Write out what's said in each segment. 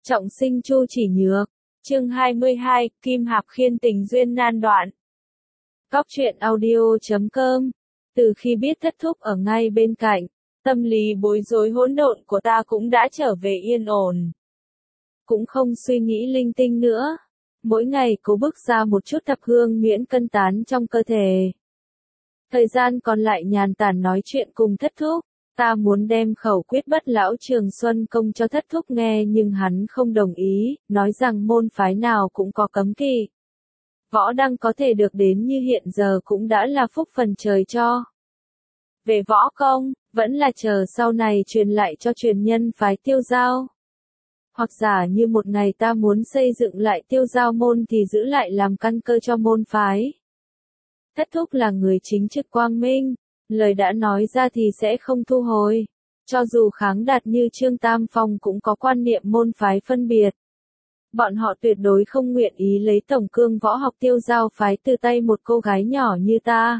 Trọng sinh Chu Chỉ Nhược. Chương 22, Kim Hạp Khiên tình duyên nan đoạn. Cóc truyện audio.com. Từ khi biết thất thúc ở ngay bên cạnh, tâm lý bối rối hỗn độn của ta cũng đã trở về yên ổn. Cũng không suy nghĩ linh tinh nữa. Mỗi ngày cố bước ra một chút thập hương miễn cân tán trong cơ thể. Thời gian còn lại nhàn tản nói chuyện cùng thất thúc. Ta muốn đem khẩu quyết bất lão Trường Xuân Công cho thất thúc nghe nhưng hắn không đồng ý, nói rằng môn phái nào cũng có cấm kỵ. Võ đăng có thể được đến như hiện giờ cũng đã là phúc phần trời cho. Về võ công, vẫn là chờ sau này truyền lại cho truyền nhân phái Tiêu Giao. Hoặc giả như một ngày ta muốn xây dựng lại Tiêu Giao môn thì giữ lại làm căn cơ cho môn phái. Thất thúc là người chính trực quang minh. Lời đã nói ra thì sẽ không thu hồi. Cho dù kháng đạt như Trương Tam Phong cũng có quan niệm môn phái phân biệt. Bọn họ tuyệt đối không nguyện ý lấy tổng cương võ học Tiêu Giao phái từ tay một cô gái nhỏ như ta.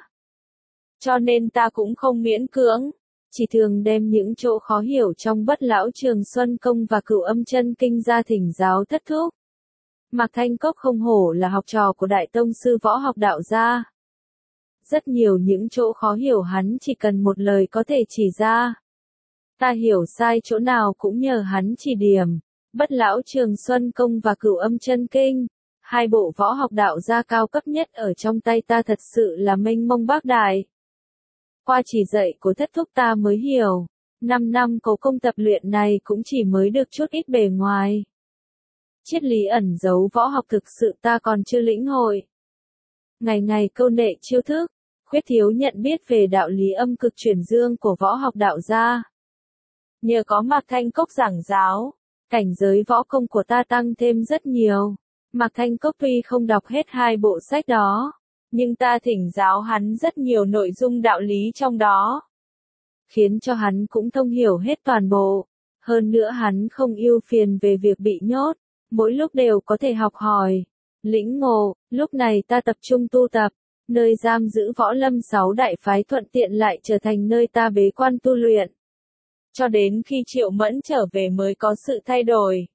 Cho nên ta cũng không miễn cưỡng. Chỉ thường đem những chỗ khó hiểu trong bất lão Trường Xuân Công và Cửu Âm Chân Kinh ra thỉnh giáo thất thúc. Mạc Thanh Cốc không hổ là học trò của Đại Tông sư võ học đạo gia. Rất nhiều những chỗ khó hiểu hắn chỉ cần một lời có thể chỉ ra. Ta hiểu sai chỗ nào cũng nhờ hắn chỉ điểm. Bất lão Trường Xuân Công và Cửu Âm Chân Kinh, hai bộ võ học đạo gia cao cấp nhất ở trong tay ta thật sự là mênh mông bác đại. Qua chỉ dạy của thất thúc ta mới hiểu, 5 năm cố công tập luyện này cũng chỉ mới được chút ít bề ngoài. Triết lý ẩn giấu võ học thực sự ta còn chưa lĩnh hội. Ngày ngày câu nệ chiêu thức, khuyết thiếu nhận biết về đạo lý âm cực chuyển dương của võ học đạo gia. Nhờ có Mạc Thanh Cốc giảng giáo, cảnh giới võ công của ta tăng thêm rất nhiều. Mạc Thanh Cốc tuy không đọc hết hai bộ sách đó, nhưng ta thỉnh giáo hắn rất nhiều nội dung đạo lý trong đó. Khiến cho hắn cũng thông hiểu hết toàn bộ. Hơn nữa hắn không ưu phiền về việc bị nhốt, mỗi lúc đều có thể học hỏi, lĩnh ngộ. Lúc này ta tập trung tu tập. Nơi giam giữ võ lâm 6 đại phái thuận tiện lại trở thành nơi ta bế quan tu luyện. Cho đến khi Triệu Mẫn trở về mới có sự thay đổi.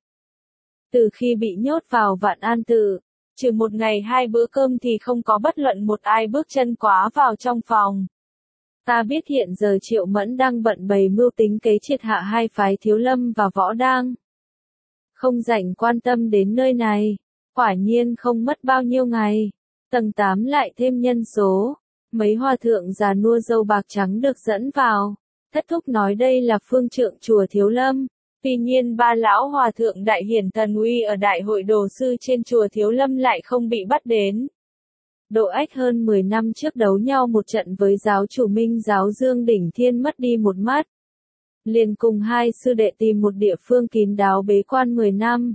Từ khi bị nhốt vào Vạn An Tự, trừ một ngày 2 bữa cơm thì không có bất luận một ai bước chân quá vào trong phòng. Ta biết hiện giờ Triệu Mẫn đang bận bày mưu tính kế triệt hạ hai phái Thiếu Lâm và Võ Đang. Không rảnh quan tâm đến nơi này, quả nhiên không mất bao nhiêu ngày. Tầng 8 lại thêm nhân số, mấy hòa thượng già nua râu bạc trắng được dẫn vào. Thất thúc nói đây là phương trượng chùa Thiếu Lâm. Tuy nhiên ba lão hòa thượng đại hiển thần uy ở đại hội đồ sư trên chùa Thiếu Lâm lại không bị bắt đến. Độ ách hơn 10 năm trước đấu nhau một trận với giáo chủ Minh giáo Dương Đỉnh Thiên mất đi một mắt. Liền cùng hai sư đệ tìm một địa phương kín đáo bế quan 10 năm.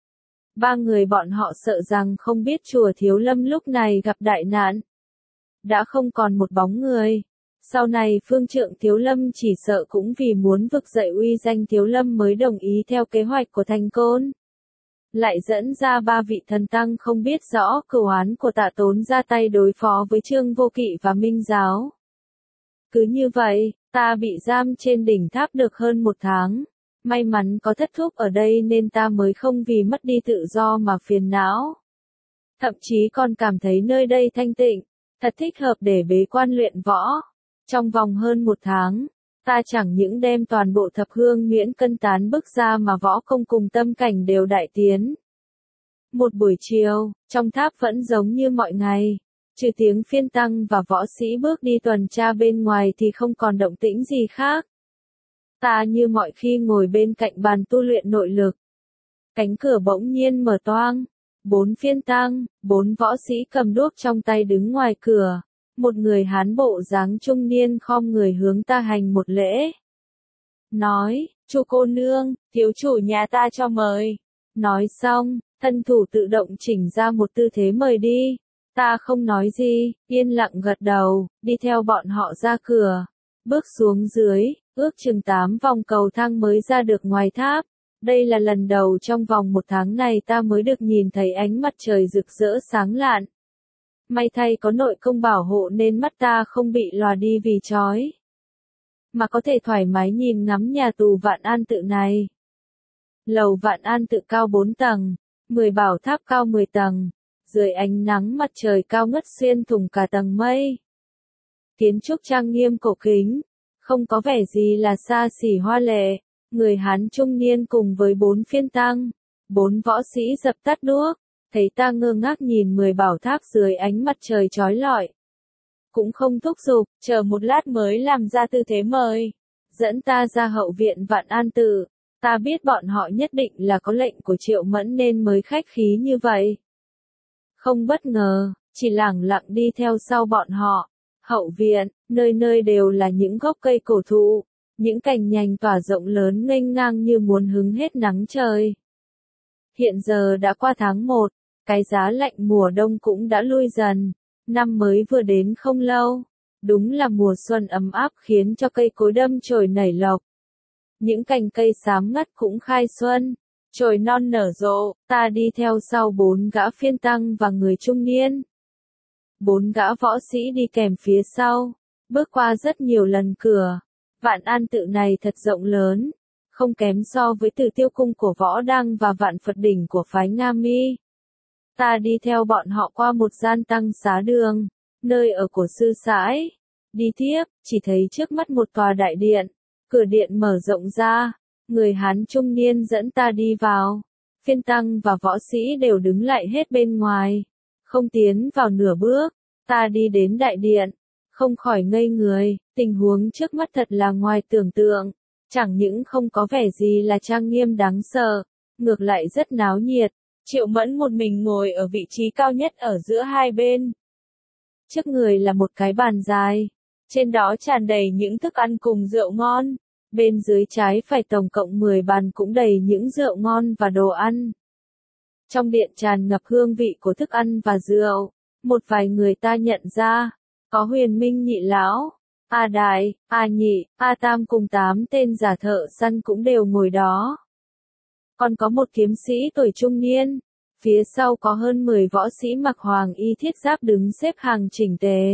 Ba người bọn họ sợ rằng không biết chùa Thiếu Lâm lúc này gặp đại nạn. Đã không còn một bóng người. Sau này phương trượng Thiếu Lâm chỉ sợ cũng vì muốn vực dậy uy danh Thiếu Lâm mới đồng ý theo kế hoạch của Thành Côn. Lại dẫn ra 3 vị thần tăng không biết rõ cửu oán của Tạ Tốn ra tay đối phó với Trương Vô Kỵ và Minh Giáo. Cứ như vậy, ta bị giam trên đỉnh tháp được hơn 1 tháng. May mắn có thất thúc ở đây nên ta mới không vì mất đi tự do mà phiền não. Thậm chí còn cảm thấy nơi đây thanh tịnh, thật thích hợp để bế quan luyện võ. Trong vòng hơn 1 tháng, ta chẳng những đem toàn bộ thập hương miễn cân tán bước ra mà võ công cùng tâm cảnh đều đại tiến. Một buổi chiều, trong tháp vẫn giống như mọi ngày, trừ tiếng phiên tăng và võ sĩ bước đi tuần tra bên ngoài thì không còn động tĩnh gì khác. Ta như mọi khi ngồi bên cạnh bàn tu luyện nội lực. Cánh cửa bỗng nhiên mở toang. 4 phiên tăng, 4 võ sĩ cầm đuốc trong tay đứng ngoài cửa. Một người Hán bộ dáng trung niên khom người hướng ta hành một lễ. Nói, chu cô nương, thiếu chủ nhà ta cho mời. Nói xong, thân thủ tự động chỉnh ra một tư thế mời đi. Ta không nói gì, yên lặng gật đầu, đi theo bọn họ ra cửa. Bước xuống dưới, ước chừng 8 vòng cầu thang mới ra được ngoài tháp. Đây là lần đầu trong vòng 1 tháng này ta mới được nhìn thấy ánh mặt trời rực rỡ sáng lạn. May thay có nội công bảo hộ nên mắt ta không bị lòa đi vì chói. Mà có thể thoải mái nhìn ngắm nhà tù Vạn An Tự này. Lầu Vạn An tự cao 4 tầng, 10 bảo tháp cao 10 tầng, dưới ánh nắng mặt trời cao ngất xuyên thủng cả tầng mây. Kiến trúc trang nghiêm cổ kính, không có vẻ gì là xa xỉ hoa lệ. Người Hán trung niên cùng với 4 phiên tăng, 4 võ sĩ dập tắt đuốc, thấy ta ngơ ngác nhìn 10 bảo tháp dưới ánh mặt trời chói lọi. Cũng không thúc giục, chờ một lát mới làm ra tư thế mời, dẫn ta ra hậu viện Vạn An Tự. Ta biết bọn họ nhất định là có lệnh của Triệu Mẫn nên mới khách khí như vậy. Không bất ngờ, chỉ lẳng lặng đi theo sau bọn họ. Hậu viện, nơi nơi đều là những gốc cây cổ thụ, những cành nhành tỏa rộng lớn nghênh ngang như muốn hứng hết nắng trời. Hiện giờ đã qua tháng 1, cái giá lạnh mùa đông cũng đã lui dần, năm mới vừa đến không lâu. Đúng là mùa xuân ấm áp khiến cho cây cối đâm chồi nảy lộc. Những cành cây xám ngắt cũng khai xuân, chồi non nở rộ. Ta đi theo sau 4 gã phiên tăng và người trung niên. 4 gã võ sĩ đi kèm phía sau, bước qua rất nhiều lần cửa. Vạn An Tự này thật rộng lớn, không kém so với Tử Tiêu Cung của Võ Đăng và Vạn Phật Đỉnh của phái Nga Mi. Ta đi theo bọn họ qua một gian tăng xá đường, nơi ở của sư sãi. Đi tiếp, chỉ thấy trước mắt một tòa đại điện, cửa điện mở rộng ra, người Hán trung niên dẫn ta đi vào. Phiên tăng và võ sĩ đều đứng lại hết bên ngoài, không tiến vào nửa bước. Ta đi đến đại điện, không khỏi ngây người, tình huống trước mắt thật là ngoài tưởng tượng, chẳng những không có vẻ gì là trang nghiêm đáng sợ, ngược lại rất náo nhiệt. Triệu Mẫn một mình ngồi ở vị trí cao nhất ở giữa hai bên. Trước người là một cái bàn dài, trên đó tràn đầy những thức ăn cùng rượu ngon, bên dưới trái phải tổng cộng 10 bàn cũng đầy những rượu ngon và đồ ăn. Trong điện tràn ngập hương vị của thức ăn và rượu, một vài người ta nhận ra, có Huyền Minh nhị lão, A Đại, A Nhị, A Tam cùng 8 tên giả thợ săn cũng đều ngồi đó. Còn có một kiếm sĩ tuổi trung niên, phía sau có hơn 10 võ sĩ mặc hoàng y thiết giáp đứng xếp hàng chỉnh tề.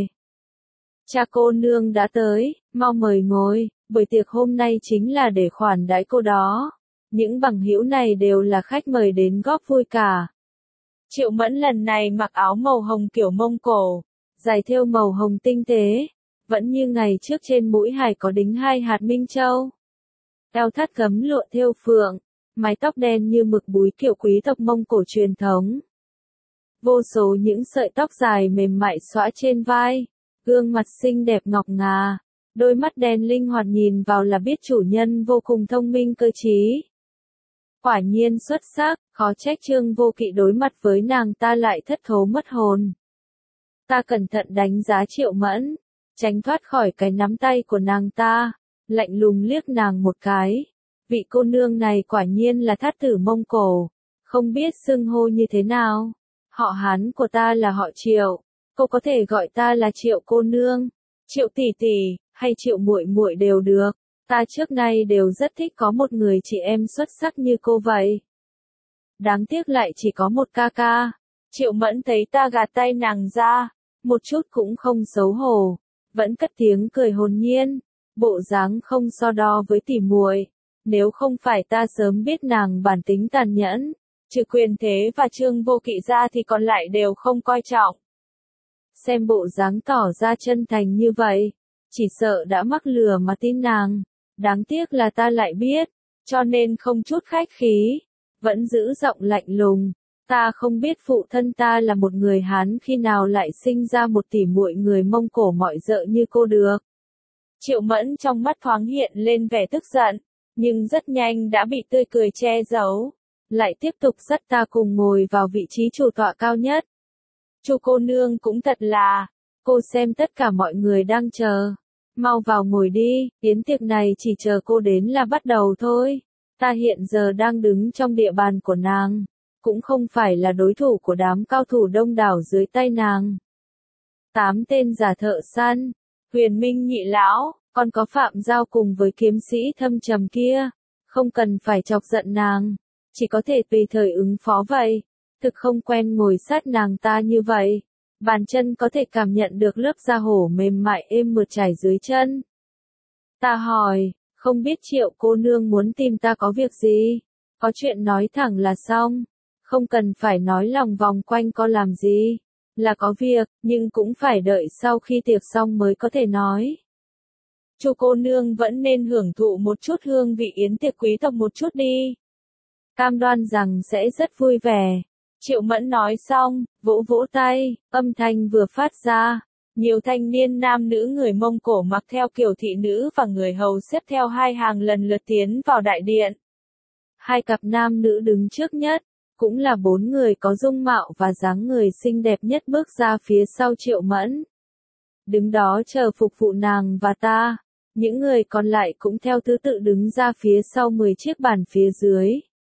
Cha cô nương đã tới, mau mời ngồi, buổi tiệc hôm nay chính là để khoản đãi cô đó. Những bằng hữu này đều là khách mời đến góp vui cả. Triệu Mẫn lần này mặc áo màu hồng kiểu Mông Cổ, dài thêu màu hồng tinh tế, vẫn như ngày trước trên mũi hài có đính 2 hạt minh châu. Eo thắt gấm lụa thêu phượng, mái tóc đen như mực búi kiểu quý tộc Mông Cổ truyền thống. Vô số những sợi tóc dài mềm mại xõa trên vai, gương mặt xinh đẹp ngọc ngà, đôi mắt đen linh hoạt nhìn vào là biết chủ nhân vô cùng thông minh cơ trí. Quả nhiên xuất sắc, khó trách Trương Vô Kỵ đối mặt với nàng ta lại thất thố mất hồn. Ta cẩn thận đánh giá Triệu Mẫn, tránh thoát khỏi cái nắm tay của nàng ta, lạnh lùng liếc nàng một cái. Vị cô nương này quả nhiên là thát tử Mông Cổ, không biết xưng hô như thế nào. Họ Hán của ta là họ Triệu, cô có thể gọi ta là Triệu cô nương, Triệu tỷ tỷ, hay Triệu muội muội đều được. Ta trước nay đều rất thích có một người chị em xuất sắc như cô vậy. Đáng tiếc lại chỉ có một ca ca. Triệu Mẫn thấy ta gạt tay nàng ra, một chút cũng không xấu hổ, vẫn cất tiếng cười hồn nhiên, bộ dáng không so đo với tỉ muội. Nếu không phải ta sớm biết nàng bản tính tàn nhẫn, trừ Quyền Thế và Trương Vô Kỵ ra thì còn lại đều không coi trọng. Xem bộ dáng tỏ ra chân thành như vậy, chỉ sợ đã mắc lừa mà tin nàng. Đáng tiếc là ta lại biết, cho nên không chút khách khí, vẫn giữ giọng lạnh lùng. Ta không biết phụ thân ta là một người Hán khi nào lại sinh ra một tỷ muội người Mông Cổ mọi dợ như cô được. Triệu Mẫn trong mắt thoáng hiện lên vẻ tức giận, nhưng rất nhanh đã bị tươi cười che giấu, lại tiếp tục dắt ta cùng ngồi vào vị trí chủ tọa cao nhất. Chu cô nương cũng thật là, cô xem tất cả mọi người đang chờ. Mau vào ngồi đi, yến tiệc này chỉ chờ cô đến là bắt đầu thôi. Ta hiện giờ đang đứng trong địa bàn của nàng, cũng không phải là đối thủ của đám cao thủ đông đảo dưới tay nàng. 8 tên giả thợ săn, Huyền Minh nhị lão, còn có Phạm Giao cùng với kiếm sĩ thâm trầm kia, không cần phải chọc giận nàng, chỉ có thể tùy thời ứng phó vậy. Thực không quen ngồi sát nàng ta như vậy. Bàn chân có thể cảm nhận được lớp da hổ mềm mại êm mượt trải dưới chân. Ta hỏi, không biết Triệu cô nương muốn tìm ta có việc gì? Có chuyện nói thẳng là xong, không cần phải nói lòng vòng quanh co làm gì, là có việc, nhưng cũng phải đợi sau khi tiệc xong mới có thể nói. Chu cô nương vẫn nên hưởng thụ một chút hương vị yến tiệc quý tộc một chút đi. Cam đoan rằng sẽ rất vui vẻ. Triệu Mẫn nói xong, vỗ vỗ tay, âm thanh vừa phát ra. Nhiều thanh niên nam nữ người Mông Cổ mặc theo kiểu thị nữ và người hầu xếp theo hai hàng lần lượt tiến vào đại điện. Hai cặp nam nữ đứng trước nhất, cũng là 4 người có dung mạo và dáng người xinh đẹp nhất bước ra phía sau Triệu Mẫn. Đứng đó chờ phục vụ nàng và ta, những người còn lại cũng theo thứ tự đứng ra phía sau 10 chiếc bàn phía dưới.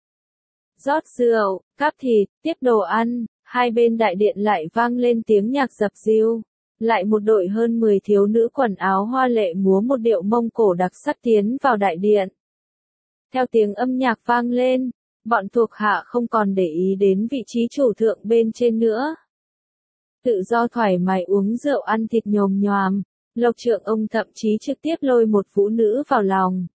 Rót rượu, cắp thịt, tiếp đồ ăn, hai bên đại điện lại vang lên tiếng nhạc dập dìu. Lại một đội hơn 10 thiếu nữ quần áo hoa lệ múa một điệu Mông Cổ đặc sắc tiến vào đại điện. Theo tiếng âm nhạc vang lên, bọn thuộc hạ không còn để ý đến vị trí chủ thượng bên trên nữa. Tự do thoải mái uống rượu ăn thịt nhồm nhoàm, Lộc Trượng ông thậm chí trực tiếp lôi một vũ nữ vào lòng.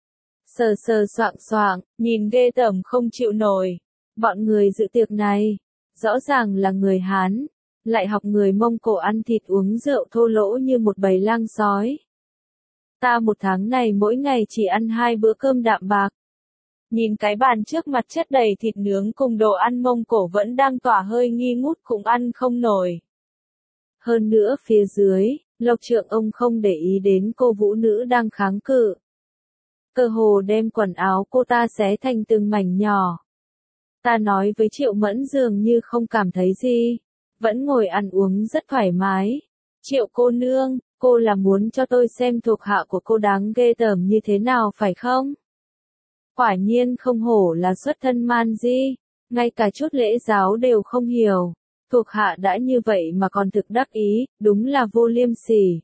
Sờ sờ soạng soạng, nhìn ghê tởm không chịu nổi. Bọn người dự tiệc này, rõ ràng là người Hán, lại học người Mông Cổ ăn thịt uống rượu thô lỗ như một bầy lang sói. Ta một tháng này mỗi ngày chỉ ăn 2 bữa cơm đạm bạc. Nhìn cái bàn trước mặt chất đầy thịt nướng cùng đồ ăn Mông Cổ vẫn đang tỏa hơi nghi ngút cũng ăn không nổi. Hơn nữa phía dưới, Lộc Trượng ông không để ý đến cô vũ nữ đang kháng cự. Cơ hồ đem quần áo cô ta xé thành từng mảnh nhỏ. Ta nói với Triệu Mẫn dường như không cảm thấy gì, vẫn ngồi ăn uống rất thoải mái. Triệu cô nương, cô là muốn cho tôi xem thuộc hạ của cô đáng ghê tởm như thế nào phải không? Quả nhiên không hổ là xuất thân man di, ngay cả chút lễ giáo đều không hiểu. Thuộc hạ đã như vậy mà còn thực đắc ý, đúng là vô liêm sỉ.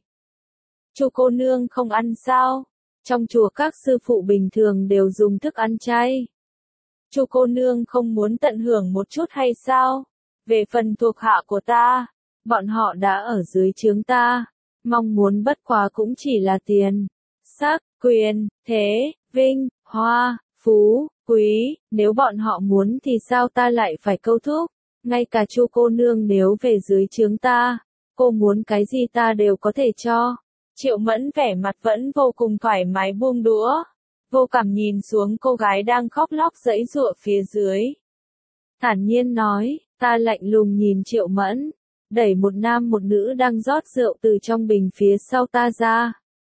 Chu cô nương không ăn sao? Trong chùa các sư phụ bình thường đều dùng thức ăn chay. Chu cô nương không muốn tận hưởng một chút hay sao? Về phần thuộc hạ của ta, bọn họ đã ở dưới trướng ta, mong muốn bất quá cũng chỉ là tiền, sắc, quyền, thế, vinh, hoa, phú, quý, nếu bọn họ muốn thì sao ta lại phải câu thúc? Ngay cả Chu cô nương nếu về dưới trướng ta, cô muốn cái gì ta đều có thể cho. Triệu Mẫn vẻ mặt vẫn vô cùng thoải mái buông đũa, vô cảm nhìn xuống cô gái đang khóc lóc giãy giụa phía dưới. Thản nhiên nói, ta lạnh lùng nhìn Triệu Mẫn, đẩy một nam một nữ đang rót rượu từ trong bình phía sau ta ra.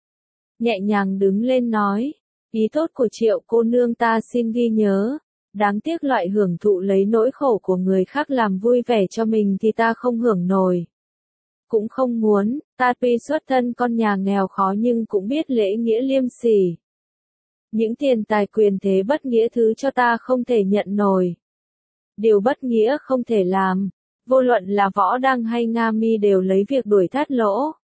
Nhẹ nhàng đứng lên nói, ý tốt của Triệu cô nương ta xin ghi nhớ. Đáng tiếc loại hưởng thụ lấy nỗi khổ của người khác làm vui vẻ cho mình thì ta không hưởng nổi. Cũng không muốn, ta tuy xuất thân con nhà nghèo khó nhưng cũng biết lễ nghĩa liêm sỉ. Những tiền tài quyền thế bất nghĩa thứ cho ta không thể nhận nổi. Điều bất nghĩa không thể làm, vô luận là Võ Đăng hay Nga Mi đều lấy việc đuổi thắt lỗ.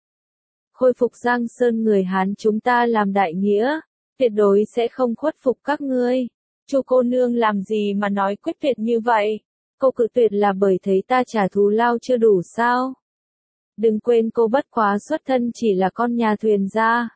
Khôi phục Giang Sơn người Hán chúng ta làm đại nghĩa, tuyệt đối sẽ không khuất phục các ngươi. Chu cô nương làm gì mà nói quyết tuyệt như vậy? Cô cự tuyệt là bởi thấy ta trả thù lao chưa đủ sao? Đừng quên cô bất quá xuất thân chỉ là con nhà thuyền gia.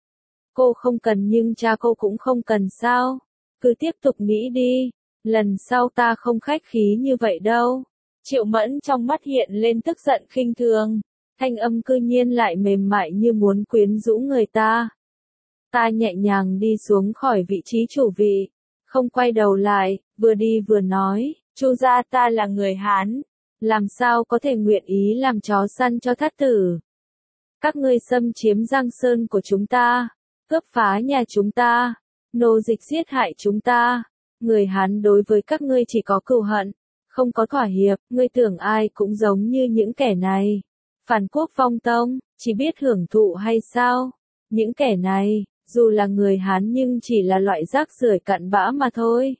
Cô không cần nhưng cha cô cũng không cần sao? Cứ tiếp tục nghĩ đi, lần sau ta không khách khí như vậy đâu. Triệu Mẫn trong mắt hiện lên tức giận khinh thường, thanh âm cư nhiên lại mềm mại như muốn quyến rũ người ta. Ta nhẹ nhàng đi xuống khỏi vị trí chủ vị, không quay đầu lại, vừa đi vừa nói, Chu gia ta là người Hán, làm sao có thể nguyện ý làm chó săn cho thất tử. Các ngươi xâm chiếm Giang Sơn của chúng ta, cướp phá nhà chúng ta, nô dịch giết hại chúng ta. Người Hán đối với các ngươi chỉ có cừu hận, không có thỏa hiệp, ngươi tưởng ai cũng giống như những kẻ này. Phản quốc vong tông, chỉ biết hưởng thụ hay sao? Những kẻ này, dù là người Hán nhưng chỉ là loại rác rưởi cặn bã mà thôi.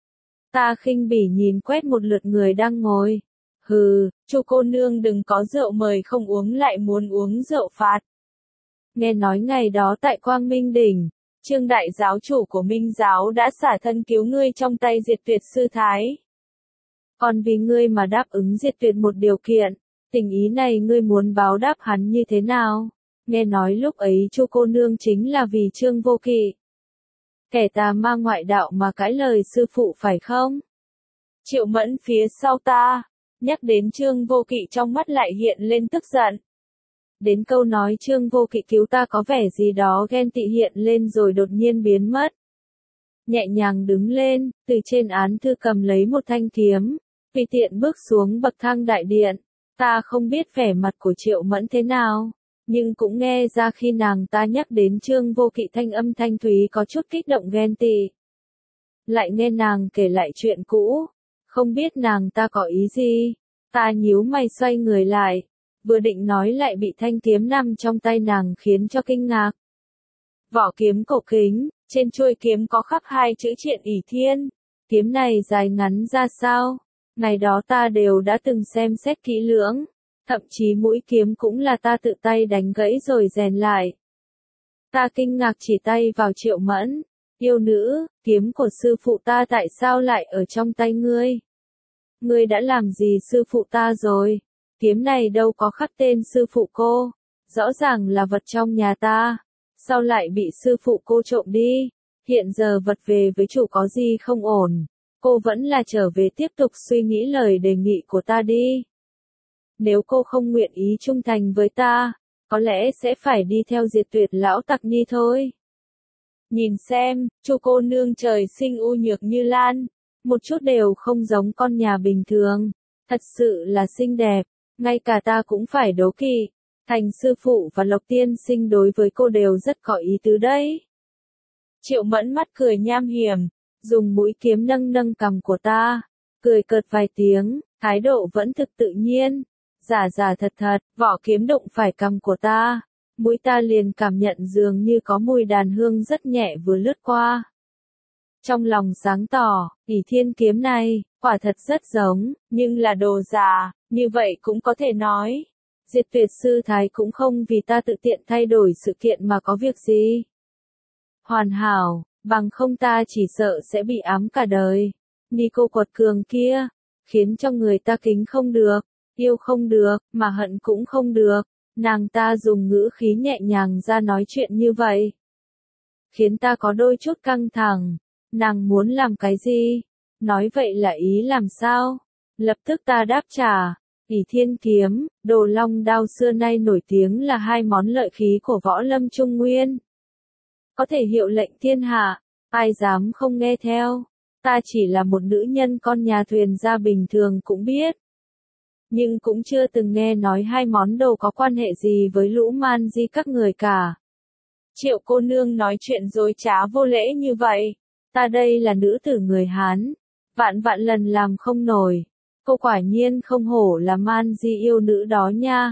Ta khinh bỉ nhìn quét một lượt người đang ngồi. Hừ, Chu cô nương đừng có rượu mời không uống lại muốn uống rượu phạt. Nghe nói ngày đó tại Quang Minh Đỉnh, Trương đại giáo chủ của Minh giáo đã xả thân cứu ngươi trong tay Diệt Tuyệt sư thái. Còn vì ngươi mà đáp ứng Diệt Tuyệt một điều kiện, tình ý này ngươi muốn báo đáp hắn như thế nào? Nghe nói lúc ấy Chu cô nương chính là vì Trương Vô Kỵ. Kẻ tà ma ngoại đạo mà cãi lời sư phụ phải không? Triệu Mẫn phía sau ta, nhắc đến Trương Vô Kỵ trong mắt lại hiện lên tức giận. Đến câu nói Trương Vô Kỵ cứu ta có vẻ gì đó ghen tị hiện lên rồi đột nhiên biến mất. Nhẹ nhàng đứng lên, từ trên án thư cầm lấy một thanh kiếm, tùy tiện bước xuống bậc thang đại điện. Ta không biết vẻ mặt của Triệu Mẫn thế nào, nhưng cũng nghe ra khi nàng ta nhắc đến Trương Vô Kỵ thanh âm thanh thúy có chút kích động ghen tị. Lại nghe nàng kể lại chuyện cũ, không biết nàng ta có ý gì. Ta nhíu mày xoay người lại, vừa định nói lại bị thanh kiếm nằm trong tay nàng khiến cho kinh ngạc. Vỏ kiếm cổ kính, trên chuôi kiếm có khắc hai chữ Triện ỷ thiên. Kiếm này dài ngắn ra sao? Ngày đó ta đều đã từng xem xét kỹ lưỡng, thậm chí mũi kiếm cũng là ta tự tay đánh gãy rồi rèn lại. Ta kinh ngạc chỉ tay vào Triệu Mẫn, yêu nữ, kiếm của sư phụ ta tại sao lại ở trong tay ngươi? Ngươi đã làm gì sư phụ ta rồi? Kiếm này đâu có khắc tên sư phụ cô, rõ ràng là vật trong nhà ta, sao lại bị sư phụ cô trộm đi? Hiện giờ vật về với chủ có gì không ổn, cô vẫn là trở về tiếp tục suy nghĩ lời đề nghị của ta đi. Nếu cô không nguyện ý trung thành với ta, có lẽ sẽ phải đi theo Diệt Tuyệt lão tặc nhi thôi. Nhìn xem, Chu cô nương trời sinh u nhược như lan, một chút đều không giống con nhà bình thường, thật sự là xinh đẹp, ngay cả ta cũng phải đố kỵ. Thành sư phụ và Lộc tiên sinh đối với cô đều rất có ý tứ đấy. Triệu Mẫn mắt cười nham hiểm, dùng mũi kiếm nâng nâng cằm của ta, cười cợt vài tiếng, thái độ vẫn thực tự nhiên, giả giả thật thật, vỏ kiếm đụng phải cằm của ta, mũi ta liền cảm nhận dường như có mùi đàn hương rất nhẹ vừa lướt qua. Trong lòng sáng tỏ, ỷ thiên kiếm này, quả thật rất giống, nhưng là đồ giả, như vậy cũng có thể nói. Diệt Tuyệt sư thái cũng không vì ta tự tiện thay đổi sự kiện mà có việc gì. Hoàn hảo, bằng không ta chỉ sợ sẽ bị ám cả đời. Ni cô quật cường kia, khiến cho người ta kính không được, yêu không được, mà hận cũng không được. Nàng ta dùng ngữ khí nhẹ nhàng ra nói chuyện như vậy, khiến ta có đôi chút căng thẳng. Nàng muốn làm cái gì? Nói vậy là ý làm sao? Lập tức ta đáp trả, ỷ thiên kiếm, đồ long đao xưa nay nổi tiếng là hai món lợi khí của võ lâm Trung Nguyên. Có thể hiệu lệnh thiên hạ, ai dám không nghe theo? Ta chỉ là một nữ nhân con nhà thuyền gia bình thường cũng biết. Nhưng cũng chưa từng nghe nói hai món đồ có quan hệ gì với lũ man di các người cả. Triệu cô nương nói chuyện dối trá vô lễ như vậy. Ta đây là nữ tử người Hán, vạn vạn lần làm không nổi. Cô quả nhiên không hổ là man di yêu nữ đó nha.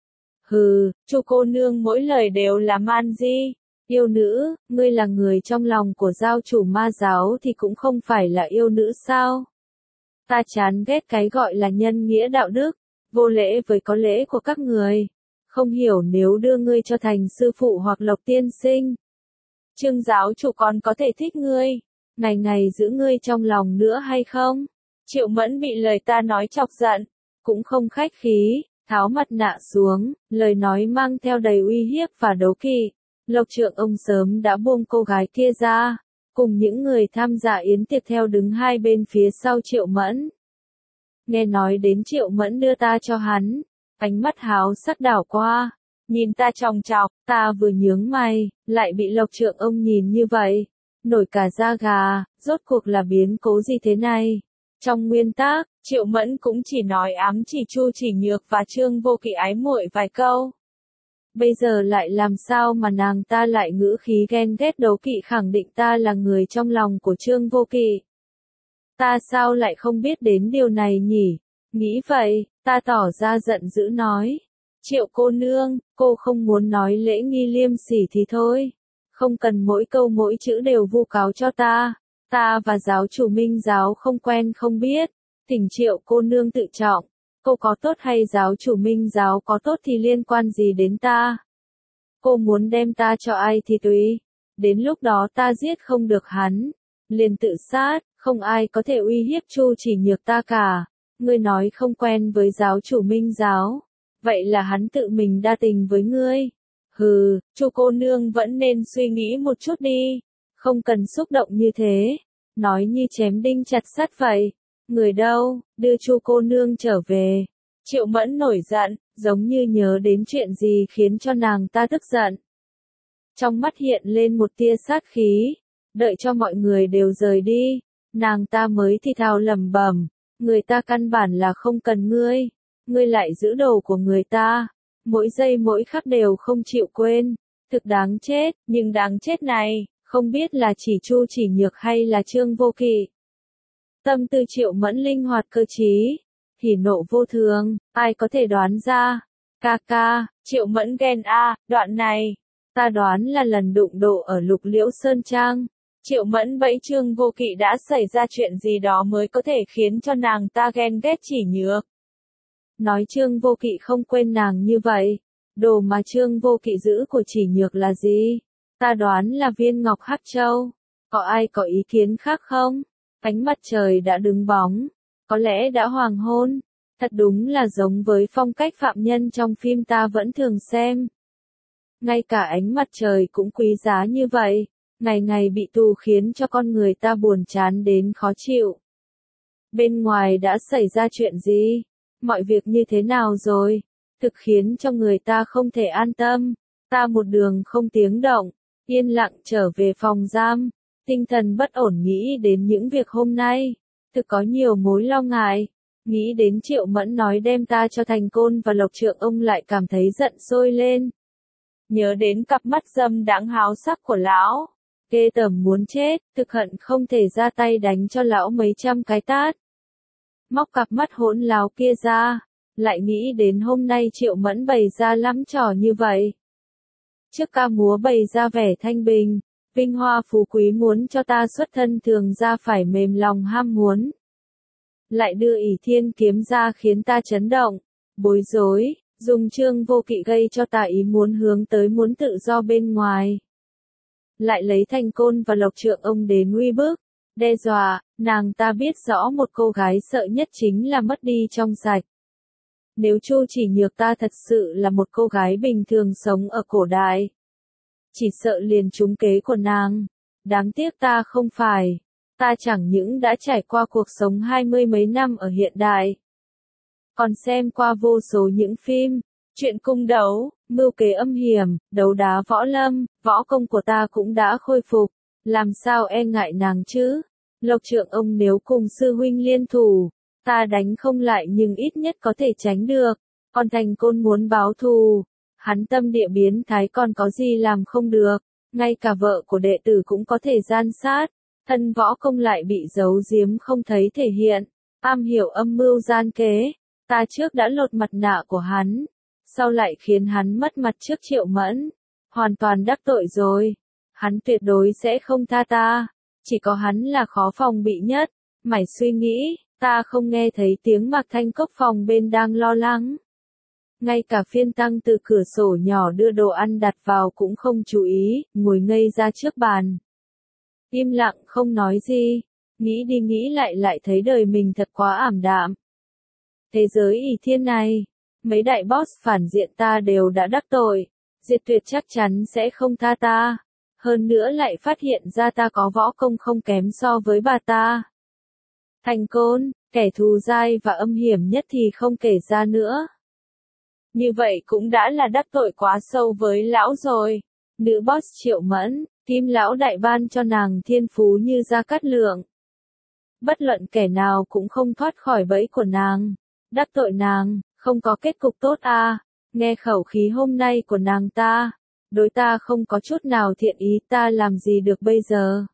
Hừ, Chu cô nương mỗi lời đều là man di. Yêu nữ, ngươi là người trong lòng của giáo chủ ma giáo thì cũng không phải là yêu nữ sao? Ta chán ghét cái gọi là nhân nghĩa đạo đức, vô lễ với có lễ của các người. Không hiểu nếu đưa ngươi cho thành sư phụ hoặc Lộc tiên sinh, Trương giáo chủ còn có thể thích ngươi, ngày ngày giữ ngươi trong lòng nữa hay không? Triệu Mẫn bị lời ta nói chọc giận, cũng không khách khí, tháo mặt nạ xuống, lời nói mang theo đầy uy hiếp và đố kỵ. Lộc Trượng ông sớm đã buông cô gái kia ra, cùng những người tham gia yến tiệc theo đứng hai bên phía sau Triệu Mẫn. Nghe nói đến Triệu Mẫn đưa ta cho hắn, ánh mắt háo sắc đảo qua, nhìn ta chòng chọc, ta vừa nhướng mày, lại bị Lộc Trượng ông nhìn như vậy, nổi cả da gà, rốt cuộc là biến cố gì thế này? Trong nguyên tắc, Triệu Mẫn cũng chỉ nói ám chỉ Chu Chỉ Nhược và Trương Vô Kỵ ái muội vài câu. Bây giờ lại làm sao mà nàng ta lại ngữ khí ghen ghét đố kỵ khẳng định ta là người trong lòng của Trương Vô Kỵ. Ta sao lại không biết đến điều này nhỉ? Nghĩ vậy, ta tỏ ra giận dữ nói. Triệu cô nương, cô không muốn nói lễ nghi liêm sỉ thì thôi. Không cần mỗi câu mỗi chữ đều vu cáo cho ta. Ta và giáo chủ Minh giáo không quen không biết. Thỉnh Triệu cô nương tự trọng. Cô có tốt hay giáo chủ Minh giáo có tốt thì liên quan gì đến ta? Cô muốn đem ta cho ai thì tùy. Đến lúc đó ta giết không được hắn, liền tự sát, không ai có thể uy hiếp Chu Chỉ Nhược ta cả. Ngươi nói không quen với giáo chủ Minh giáo, vậy là hắn tự mình đa tình với ngươi. Hừ, Chu cô nương vẫn nên suy nghĩ một chút đi. Không cần xúc động như thế. Nói như chém đinh chặt sắt vậy. Người đâu, đưa Chu cô nương trở về. Triệu Mẫn nổi giận, giống như nhớ đến chuyện gì khiến cho nàng ta tức giận. Trong mắt hiện lên một tia sát khí. Đợi cho mọi người đều rời đi. Nàng ta mới thì thào lẩm bẩm. Người ta căn bản là không cần ngươi. Ngươi lại giữ đồ của người ta. Mỗi giây mỗi khắc đều không chịu quên. Thực đáng chết, nhưng đáng chết này, không biết là chỉ Chu Chỉ Nhược hay là Trương Vô Kỵ. Tâm tư Triệu Mẫn linh hoạt cơ trí, hỉ nộ vô thường, ai có thể đoán ra. Ca ca, Triệu Mẫn ghen a, đoạn này, ta đoán là lần đụng độ ở Lục Liễu Sơn Trang. Triệu Mẫn bẫy Trương Vô Kỵ đã xảy ra chuyện gì đó mới có thể khiến cho nàng ta ghen ghét Chỉ Nhược. Nói Trương Vô Kỵ không quên nàng như vậy. Đồ mà Trương Vô Kỵ giữ của Chỉ Nhược là gì? Ta đoán là viên ngọc Hắc Châu. Có ai có ý kiến khác không? Ánh mặt trời đã đứng bóng. Có lẽ đã hoàng hôn. Thật đúng là giống với phong cách phạm nhân trong phim ta vẫn thường xem. Ngay cả ánh mặt trời cũng quý giá như vậy. Ngày ngày bị tù khiến cho con người ta buồn chán đến khó chịu. Bên ngoài đã xảy ra chuyện gì? Mọi việc như thế nào rồi? Thực khiến cho người ta không thể an tâm. Ta một đường không tiếng động, yên lặng trở về phòng giam, tinh thần bất ổn nghĩ đến những việc hôm nay. Thực có nhiều mối lo ngại. Nghĩ đến Triệu Mẫn nói đem ta cho Thành Côn và Lộc Trượng ông lại cảm thấy giận sôi lên. Nhớ đến cặp mắt dâm đãng háo sắc của lão. Ghê tởm muốn chết, thực hận không thể ra tay đánh cho lão mấy trăm cái tát. Móc cặp mắt hỗn láo kia ra, lại nghĩ đến hôm nay Triệu Mẫn bày ra lắm trò như vậy. Trước ca múa bày ra vẻ thanh bình, vinh hoa phú quý muốn cho ta xuất thân thường ra phải mềm lòng ham muốn. Lại đưa ỷ thiên kiếm ra khiến ta chấn động, bối rối, dùng Trương Vô Kỵ gây cho ta ý muốn hướng tới muốn tự do bên ngoài. Lại lấy Thành Côn và Lộc Trượng ông đến uy bức, đe dọa, nàng ta biết rõ một cô gái sợ nhất chính là mất đi trong sạch. Nếu Chu Chỉ Nhược ta thật sự là một cô gái bình thường sống ở cổ đại, chỉ sợ liền trúng kế của nàng. Đáng tiếc ta không phải. Ta chẳng những đã trải qua cuộc sống 20 mấy năm ở hiện đại, còn xem qua vô số những phim, chuyện cung đấu, mưu kế âm hiểm, đấu đá võ lâm, võ công của ta cũng đã khôi phục. Làm sao e ngại nàng chứ? Lộc Trượng ông nếu cùng sư huynh liên thủ, ta đánh không lại nhưng ít nhất có thể tránh được. Còn Thành Côn muốn báo thù, hắn tâm địa biến thái còn có gì làm không được. Ngay cả vợ của đệ tử cũng có thể gian sát. Thân võ công lại bị giấu giếm không thấy thể hiện. Am hiểu âm mưu gian kế. Ta trước đã lột mặt nạ của hắn, sau lại khiến hắn mất mặt trước Triệu Mẫn. Hoàn toàn đắc tội rồi. Hắn tuyệt đối sẽ không tha ta. Chỉ có hắn là khó phòng bị nhất. Mải suy nghĩ, ta không nghe thấy tiếng Mạc Thanh Cốc phòng bên đang lo lắng. Ngay cả Phiên Tăng từ cửa sổ nhỏ đưa đồ ăn đặt vào cũng không chú ý, ngồi ngây ra trước bàn. Im lặng không nói gì, nghĩ đi nghĩ lại thấy đời mình thật quá ảm đạm. Thế giới ỷ thiên này, mấy đại boss phản diện ta đều đã đắc tội, Diệt Tuyệt chắc chắn sẽ không tha ta. Hơn nữa lại phát hiện ra ta có võ công không kém so với bà ta. Thành Côn, kẻ thù dai và âm hiểm nhất thì không kể ra nữa. Như vậy cũng đã là đắc tội quá sâu với lão rồi. Nữ boss Triệu Mẫn, Kim lão đại ban cho nàng thiên phú như Gia Cát Lượng. Bất luận kẻ nào cũng không thoát khỏi bẫy của nàng. Đắc tội nàng, không có kết cục tốt à. Nghe khẩu khí hôm nay của nàng ta, đối ta không có chút nào thiện ý, ta làm gì được bây giờ.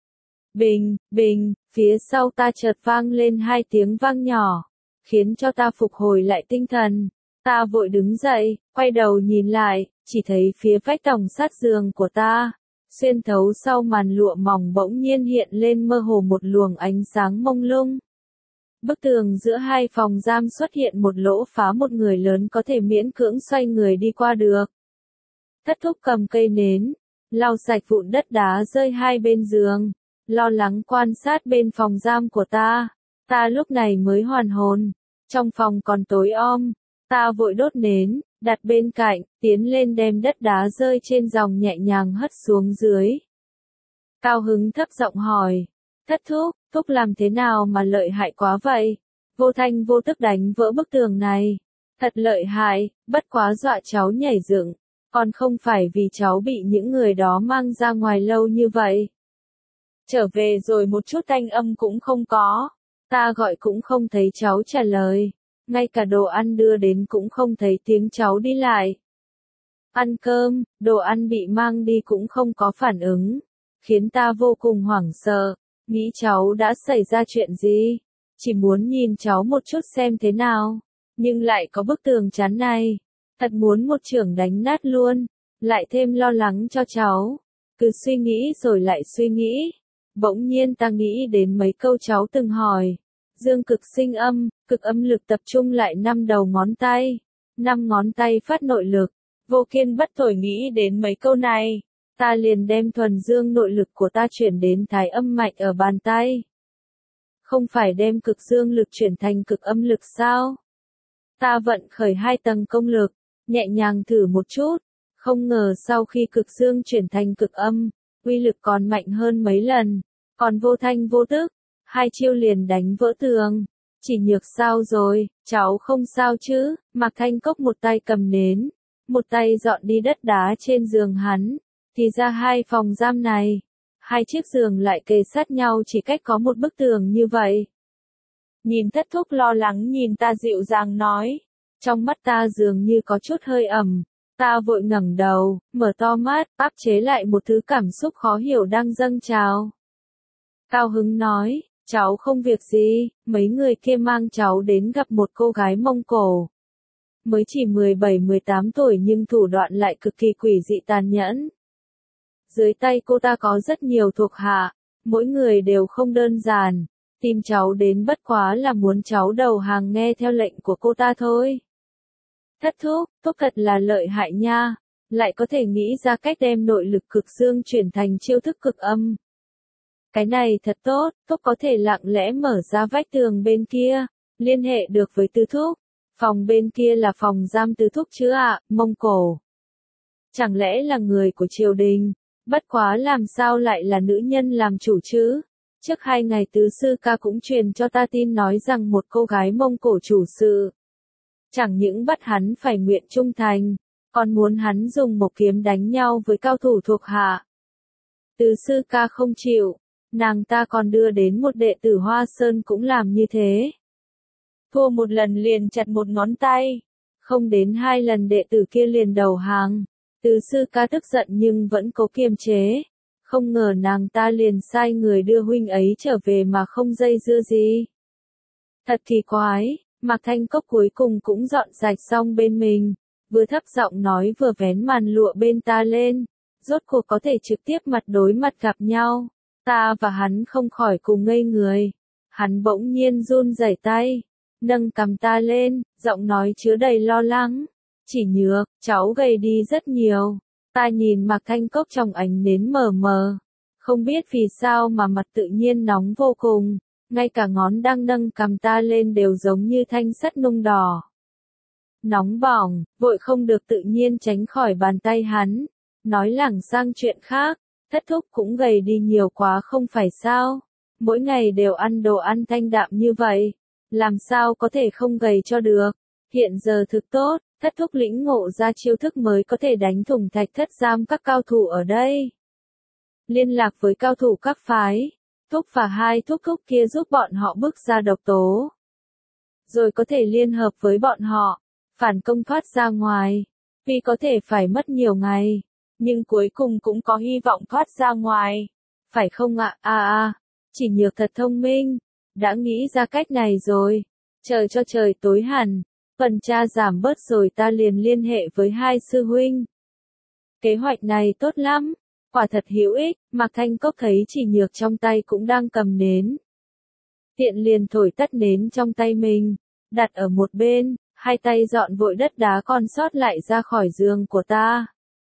Bình, bình, phía sau ta chợt vang lên hai tiếng vang nhỏ, khiến cho ta phục hồi lại tinh thần. Ta vội đứng dậy, quay đầu nhìn lại, chỉ thấy phía vách tòng sát giường của ta, xuyên thấu sau màn lụa mỏng bỗng nhiên hiện lên mơ hồ một luồng ánh sáng mông lung. Bức tường giữa hai phòng giam xuất hiện một lỗ phá, một người lớn có thể miễn cưỡng xoay người đi qua được. Thất thúc cầm cây nến, lau sạch vụn đất đá rơi hai bên giường, lo lắng quan sát bên phòng giam của ta. Ta lúc này mới hoàn hồn, trong phòng còn tối om, ta vội đốt nến, đặt bên cạnh, tiến lên đem đất đá rơi trên giường nhẹ nhàng hất xuống dưới. Cao Hứng thấp giọng hỏi. Thất thúc, thúc làm thế nào mà lợi hại quá vậy? Vô thanh vô tức đánh vỡ bức tường này. Thật lợi hại, bất quá dọa cháu nhảy dựng. Còn không phải vì cháu bị những người đó mang ra ngoài lâu như vậy. Trở về rồi một chút thanh âm cũng không có. Ta gọi cũng không thấy cháu trả lời. Ngay cả đồ ăn đưa đến cũng không thấy tiếng cháu đi lại. Ăn cơm, đồ ăn bị mang đi cũng không có phản ứng. Khiến ta vô cùng hoảng sợ. Nghĩ cháu đã xảy ra chuyện gì. Chỉ muốn nhìn cháu một chút xem thế nào. Nhưng lại có bức tường chắn này. Thật muốn một chưởng đánh nát luôn. Lại thêm lo lắng cho cháu. Cứ suy nghĩ rồi lại suy nghĩ. Bỗng nhiên ta nghĩ đến mấy câu cháu từng hỏi. Dương cực sinh âm, cực âm lực tập trung lại 5 đầu ngón tay. 5 ngón tay phát nội lực. Vô kiên bất thổi nghĩ đến mấy câu này. Ta liền đem thuần dương nội lực của ta chuyển đến thái âm mạch ở bàn tay. Không phải đem cực dương lực chuyển thành cực âm lực sao? Ta vận khởi 2 tầng công lực, nhẹ nhàng thử một chút. Không ngờ sau khi cực dương chuyển thành cực âm, uy lực còn mạnh hơn mấy lần. Còn vô thanh vô tức, 2 chiêu liền đánh vỡ tường. Chỉ nhược sao rồi, cháu không sao chứ? Mạc Thanh Cốc một tay cầm nến, một tay dọn đi đất đá trên giường hắn. Thì ra 2 phòng giam này, 2 chiếc giường lại kề sát nhau chỉ cách có một bức tường như vậy. Nhìn thất thúc lo lắng nhìn ta dịu dàng nói. Trong mắt ta dường như có chút hơi ẩm. Ta vội ngẩng đầu, mở to mắt, áp chế lại một thứ cảm xúc khó hiểu đang dâng trào. Cao Hứng nói, cháu không việc gì, mấy người kia mang cháu đến gặp một cô gái Mông Cổ. Mới chỉ 17-18 tuổi nhưng thủ đoạn lại cực kỳ quỷ dị tàn nhẫn. Dưới tay cô ta có rất nhiều thuộc hạ, mỗi người đều không đơn giản. Tìm cháu đến bất quá là muốn cháu đầu hàng nghe theo lệnh của cô ta thôi. Thất thúc, thúc thật là lợi hại nha, lại có thể nghĩ ra cách đem nội lực cực dương chuyển thành chiêu thức cực âm. Cái này thật tốt, thúc có thể lặng lẽ mở ra vách tường bên kia, liên hệ được với Tứ thúc. Phòng bên kia là phòng giam Tứ thúc chứ ạ, Mông Cổ. Chẳng lẽ là người của triều đình, bất quá làm sao lại là nữ nhân làm chủ chứ? Trước 2 ngày Tứ sư ca cũng truyền cho ta tin nói rằng một cô gái Mông Cổ chủ sự. Chẳng những bắt hắn phải nguyện trung thành, còn muốn hắn dùng một kiếm đánh nhau với cao thủ thuộc hạ. Tứ sư ca không chịu, nàng ta còn đưa đến một đệ tử Hoa Sơn cũng làm như thế. Thua một lần liền chặt một ngón tay, không đến 2 lần đệ tử kia liền đầu hàng. Tứ sư ca tức giận nhưng vẫn cố kiềm chế. Không ngờ nàng ta liền sai người đưa huynh ấy trở về mà không dây dưa gì. Thật kỳ quái, Mạc Thanh Cốc cuối cùng cũng dọn sạch xong bên mình, vừa thấp giọng nói vừa vén màn lụa bên ta lên, rốt cuộc có thể trực tiếp mặt đối mặt gặp nhau. Ta và hắn không khỏi cùng ngây người. Hắn bỗng nhiên run rẩy tay, nâng cầm ta lên, giọng nói chứa đầy lo lắng. Chỉ Nhược, cháu gầy đi rất nhiều. Ta nhìn Mạc Thanh Cốc trong ánh nến mờ mờ. Không biết vì sao mà mặt tự nhiên nóng vô cùng. Ngay cả ngón đang nâng cầm ta lên đều giống như thanh sắt nung đỏ. Nóng bỏng, vội không được tự nhiên tránh khỏi bàn tay hắn. Nói lảng sang chuyện khác, thất thúc cũng gầy đi nhiều quá không phải sao. Mỗi ngày đều ăn đồ ăn thanh đạm như vậy. Làm sao có thể không gầy cho được. Hiện giờ thực tốt, thất thúc lĩnh ngộ ra chiêu thức mới có thể đánh thủng thạch thất giam các cao thủ ở đây. Liên lạc với cao thủ các phái. Thúc và 2 thúc kia giúp bọn họ bước ra độc tố. Rồi có thể liên hợp với bọn họ, phản công thoát ra ngoài. Vì có thể phải mất nhiều ngày, nhưng cuối cùng cũng có hy vọng thoát ra ngoài. Phải không ạ? Chỉ Nhược thật thông minh, đã nghĩ ra cách này rồi. Chờ cho trời tối hẳn, phần tra giảm bớt rồi ta liền liên hệ với 2 sư huynh. Kế hoạch này tốt lắm. Quả thật hữu ích, Mạc Thanh Cốc thấy Chỉ Nhược trong tay cũng đang cầm nến. Tiện liền thổi tắt nến trong tay mình, đặt ở một bên, 2 tay dọn vội đất đá còn sót lại ra khỏi giường của ta.